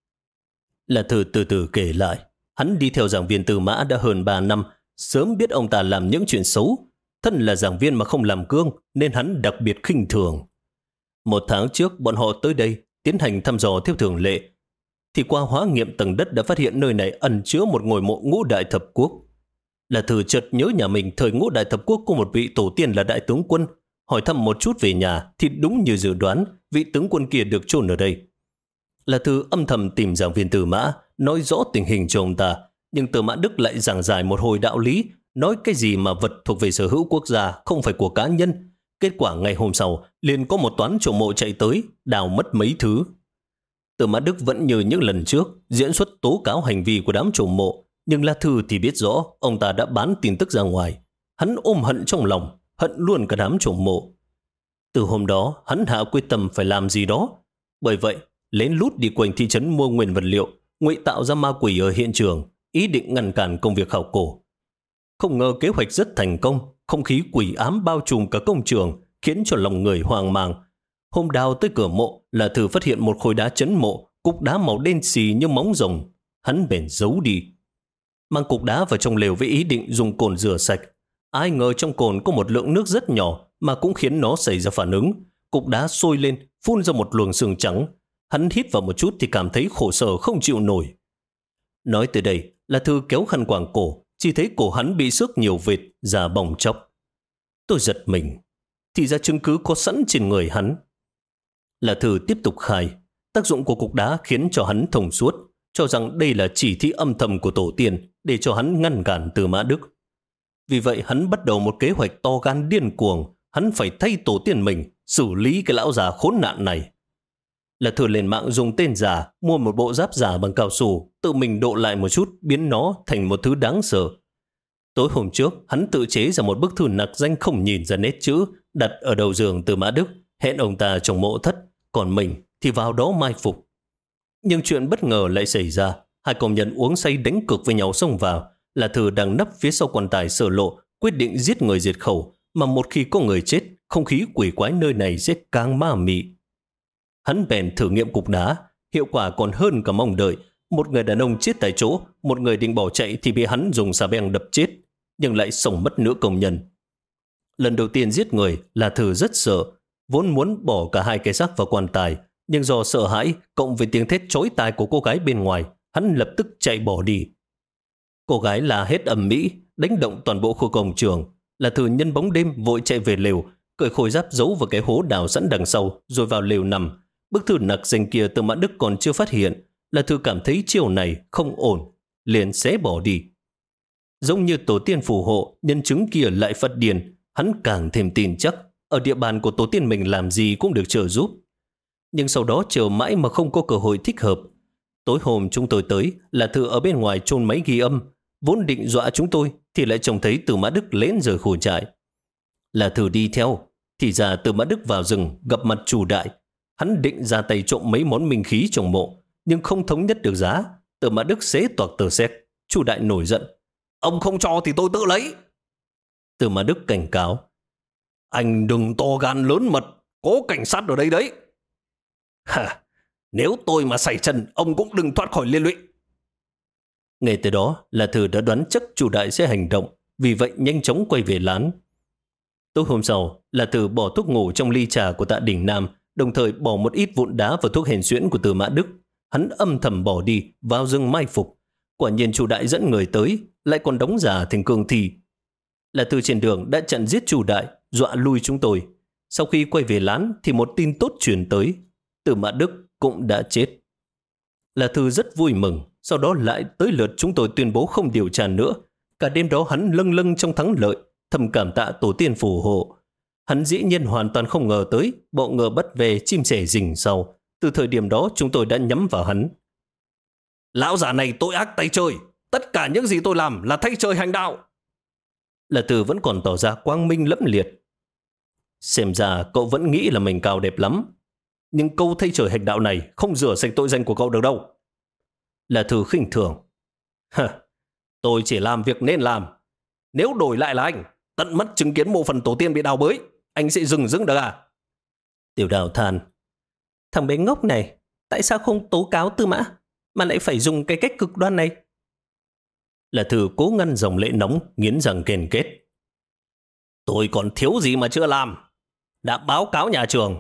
La Thư từ từ kể lại. Hắn đi theo giảng viên Từ Mã đã hơn 3 năm, sớm biết ông ta làm những chuyện xấu. Thân là giảng viên mà không làm gương, nên hắn đặc biệt khinh thường. 1 tháng trước bọn họ tới đây tiến hành thăm dò theo thường lệ, thì qua hóa nghiệm tầng đất đã phát hiện nơi này ẩn chứa một ngôi mộ Ngũ Đại Thập Quốc. Là Thử chợt nhớ nhà mình thời Ngũ Đại Thập Quốc có một vị tổ tiên là đại tướng quân. Hỏi thăm một chút về nhà thì đúng như dự đoán, vị tướng quân kia được chôn ở đây. Là Thử âm thầm tìm giảng viên Từ Mã nói rõ tình hình cho ông ta, nhưng Từ Mã Đức lại giảng giải một hồi đạo lý, nói cái gì mà vật thuộc về sở hữu quốc gia không phải của cá nhân. Kết quả ngày hôm sau liền có một toán trộm mộ chạy tới, đào mất mấy thứ. Từ Mã Đức vẫn như những lần trước diễn xuất tố cáo hành vi của đám trộm mộ, nhưng La Thư thì biết rõ ông ta đã bán tin tức ra ngoài. Hắn ôm hận trong lòng, hận luôn cả đám trộm mộ. Từ hôm đó hắn hạ quyết tâm phải làm gì đó. Bởi vậy lén lút đi quanh thị trấn mua nguyên vật liệu, ngụy tạo ra ma quỷ ở hiện trường, ý định ngăn cản công việc khảo cổ. Không ngờ kế hoạch rất thành công, không khí quỷ ám bao trùm cả công trường, khiến cho lòng người hoang mang. Hôm đào tới cửa mộ, là Thử phát hiện một khối đá chấn mộ, cục đá màu đen xì như móng rồng. Hắn bèn giấu đi, mang cục đá vào trong lều với ý định dùng cồn rửa sạch. Ai ngờ trong cồn có một lượng nước rất nhỏ mà cũng khiến nó xảy ra phản ứng. Cục đá sôi lên, phun ra một luồng sương trắng. Hắn hít vào một chút thì cảm thấy khổ sở không chịu nổi. Nói từ đây, là Thư kéo khăn quàng cổ, chỉ thấy cổ hắn bị xước nhiều vệt, da bong tróc. Tôi giật mình, thì ra chứng cứ có sẵn trên người hắn. Là Thư tiếp tục khai, tác dụng của cục đá khiến cho hắn thông suốt, cho rằng đây là chỉ thị âm thầm của tổ tiên để cho hắn ngăn cản Từ Mã Đức. Vì vậy hắn bắt đầu một kế hoạch to gan điên cuồng, hắn phải thay tổ tiên mình xử lý cái lão già khốn nạn này. Là Thư lên mạng dùng tên giả mua một bộ giáp giả bằng cao su, tự mình độ lại một chút, biến nó thành một thứ đáng sợ. Tối hôm trước hắn tự chế ra một bức thư nặc danh không nhìn ra nét chữ, đặt ở đầu giường Từ Mã Đức, hẹn ông ta trong mộ thất, còn mình thì vào đó mai phục. Nhưng chuyện bất ngờ lại xảy ra. Hai công nhân uống say đánh cược với nhau xông vào. Là Thư đang nấp phía sau quan tài sở lộ, quyết định giết người diệt khẩu, mà một khi có người chết, không khí quỷ quái nơi này sẽ càng ma mị. Hắn bèn thử nghiệm cục đá, hiệu quả còn hơn cả mong đợi. Một người đàn ông chết tại chỗ, một người định bỏ chạy thì bị hắn dùng xà beng đập chết, nhưng lại sống mất nửa công nhân. Lần đầu tiên giết người, là Thư rất sợ, vốn muốn bỏ cả hai cái xác vào quan tài, nhưng do sợ hãi cộng với tiếng thét chói tai của cô gái bên ngoài, hắn lập tức chạy bỏ đi. Cô gái la hết ầm mỹ, đánh động toàn bộ khu công trường. Là Thư nhân bóng đêm vội chạy về lều, cởi khôi giáp giấu vào cái hố đào sẵn đằng sau, rồi vào lều nằm. Bức thư nặc danh kia Từ Mã Đức còn chưa phát hiện. Là Thư cảm thấy chiều này không ổn, liền xé bỏ đi. Giống như tổ tiên phù hộ, nhân chứng kia lại phát điên, hắn càng thêm tin chắc ở địa bàn của tổ tiên mình làm gì cũng được trợ giúp. Nhưng sau đó chờ mãi mà không có cơ hội thích hợp. Tối hôm chúng tôi tới, là Thư ở bên ngoài chôn máy ghi âm, vốn định dọa chúng tôi thì lại trông thấy Từ Mã Đức lén rời khu trại. Là Thư đi theo, thì ra Từ Mã Đức vào rừng gặp mặt chủ đại. Hắn định ra tay trộm mấy món minh khí trong mộ, nhưng không thống nhất được giá. Từ Mã Đức xé toạc tờ séc. Chủ đại nổi giận, ông không cho thì tôi tự lấy. Từ Mã Đức cảnh cáo, anh đừng to gan lớn mật, có cảnh sát ở đây đấy. Hả, nếu tôi mà xảy chân, ông cũng đừng thoát khỏi liên lụy. Ngay từ đó, là Thư đã đoán chắc chủ đại sẽ hành động, vì vậy nhanh chóng quay về lán. Tối hôm sau, là Thư bỏ thuốc ngủ trong ly trà của Tạ Đình Nam, đồng thời bỏ một ít vụn đá vào thuốc hèn xuyễn của Từ Mã Đức. Hắn âm thầm bỏ đi, vào rừng mai phục. Quả nhiên chủ đại dẫn người tới, lại còn đóng giả thành cương thi. Là Thư trên đường đã chặn giết chủ đại, dọa lui chúng tôi. Sau khi quay về lán thì một tin tốt truyền tới, Từ Mã Đức cũng đã chết. Là Thư rất vui mừng. Sau đó lại tới lượt chúng tôi tuyên bố không điều tra nữa. Cả đêm đó hắn lâng lâng trong thắng lợi, thầm cảm tạ tổ tiên phù hộ. Hắn dĩ nhiên hoàn toàn không ngờ tới bộ ngựa bắt về chim sẻ rình sau. Từ thời điểm đó chúng tôi đã nhắm vào hắn. Lão già này tội ác tay chơi, tất cả những gì tôi làm là thay trời hành đạo. Là Thư vẫn còn tỏ ra quang minh lẫm liệt. Xem ra cậu vẫn nghĩ là mình cao đẹp lắm, nhưng câu thay trời hành đạo này không rửa sạch tội danh của cậu được đâu. Là Thư khinh thường. Tôi chỉ làm việc nên làm. Nếu đổi lại là anh, tận mắt chứng kiến mộ phần tổ tiên bị đào bới, anh sẽ dừng dưng được à? Tiểu Đào than, thằng bé ngốc này, tại sao không tố cáo Tư Mã, mà lại phải dùng cái cách cực đoan này? Là Thư cố ngăn dòng lệ nóng, nghiến răng kèn kết. Tôi còn thiếu gì mà chưa làm. Đã báo cáo nhà trường,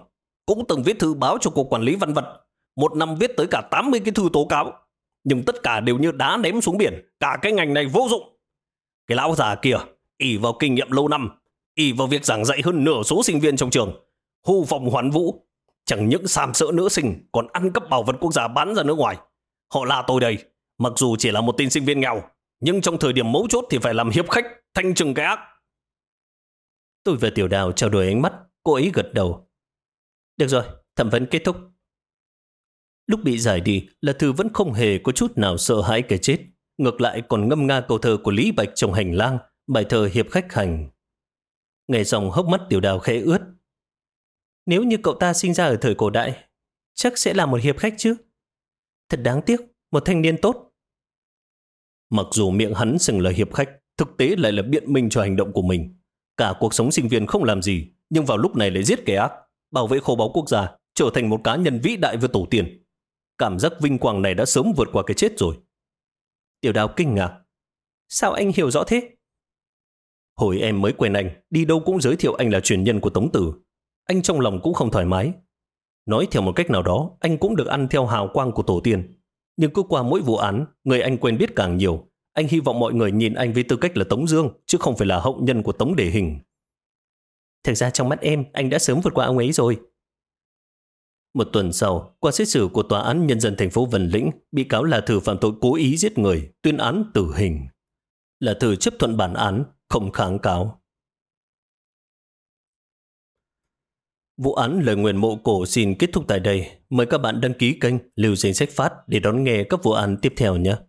cũng từng viết thư báo cho Cục Quản lý Văn vật. Một năm viết tới cả 80 cái thư tố cáo. Nhưng tất cả đều như đá ném xuống biển. Cả cái ngành này vô dụng. Cái lão già kia ỷ vào kinh nghiệm lâu năm, ỷ vào việc giảng dạy hơn nửa số sinh viên trong trường, hô phong hoán vũ, chẳng những sàm sỡ nữ sinh, còn ăn cắp bảo vật quốc gia bán ra nước ngoài. Họ là tôi đây, mặc dù chỉ là một tên sinh viên nghèo, nhưng trong thời điểm mấu chốt thì phải làm hiệp khách, thanh trừng cái ác. Tôi và Tiểu Đào trao đổi ánh mắt, cô ấy gật đầu. Được rồi, thẩm vấn kết thúc. Lúc bị giải đi, là Thư vẫn không hề có chút nào sợ hãi cái chết. Ngược lại còn ngâm nga câu thơ của Lý Bạch trong hành lang, bài thơ hiệp khách hành. Nghe xong hốc mắt Tiểu Đào khẽ ướt. Nếu như cậu ta sinh ra ở thời cổ đại, chắc sẽ là một hiệp khách chứ. Thật đáng tiếc, một thanh niên tốt. Mặc dù miệng hắn xưng là hiệp khách, thực tế lại là biện minh cho hành động của mình. Cả cuộc sống sinh viên không làm gì, nhưng vào lúc này lại giết kẻ ác, bảo vệ kho báu quốc gia, trở thành một cá nhân vĩ đại với tổ tiên. Cảm giác vinh quang này đã sớm vượt qua cái chết rồi. Tiểu Đào kinh ngạc. Sao anh hiểu rõ thế? Hồi em mới quen anh, đi đâu cũng giới thiệu anh là truyền nhân của Tống Tử. Anh trong lòng cũng không thoải mái. Nói theo một cách nào đó, anh cũng được ăn theo hào quang của tổ tiên. Nhưng cứ qua mỗi vụ án, người anh quen biết càng nhiều. Anh hy vọng mọi người nhìn anh với tư cách là Tống Dương, chứ không phải là hậu nhân của Tống Đề Hình. Thực ra trong mắt em, anh đã sớm vượt qua ông ấy rồi. Một tuần sau, qua xét xử của Tòa án Nhân dân thành phố Vân Lĩnh, bị cáo là Thử phạm tội cố ý giết người, tuyên án tử hình. Là Thử chấp thuận bản án, không kháng cáo. Vụ án lời nguyền mộ cổ xin kết thúc tại đây. Mời các bạn đăng ký kênh Lưu Danh Sách Phát để đón nghe các vụ án tiếp theo nhé.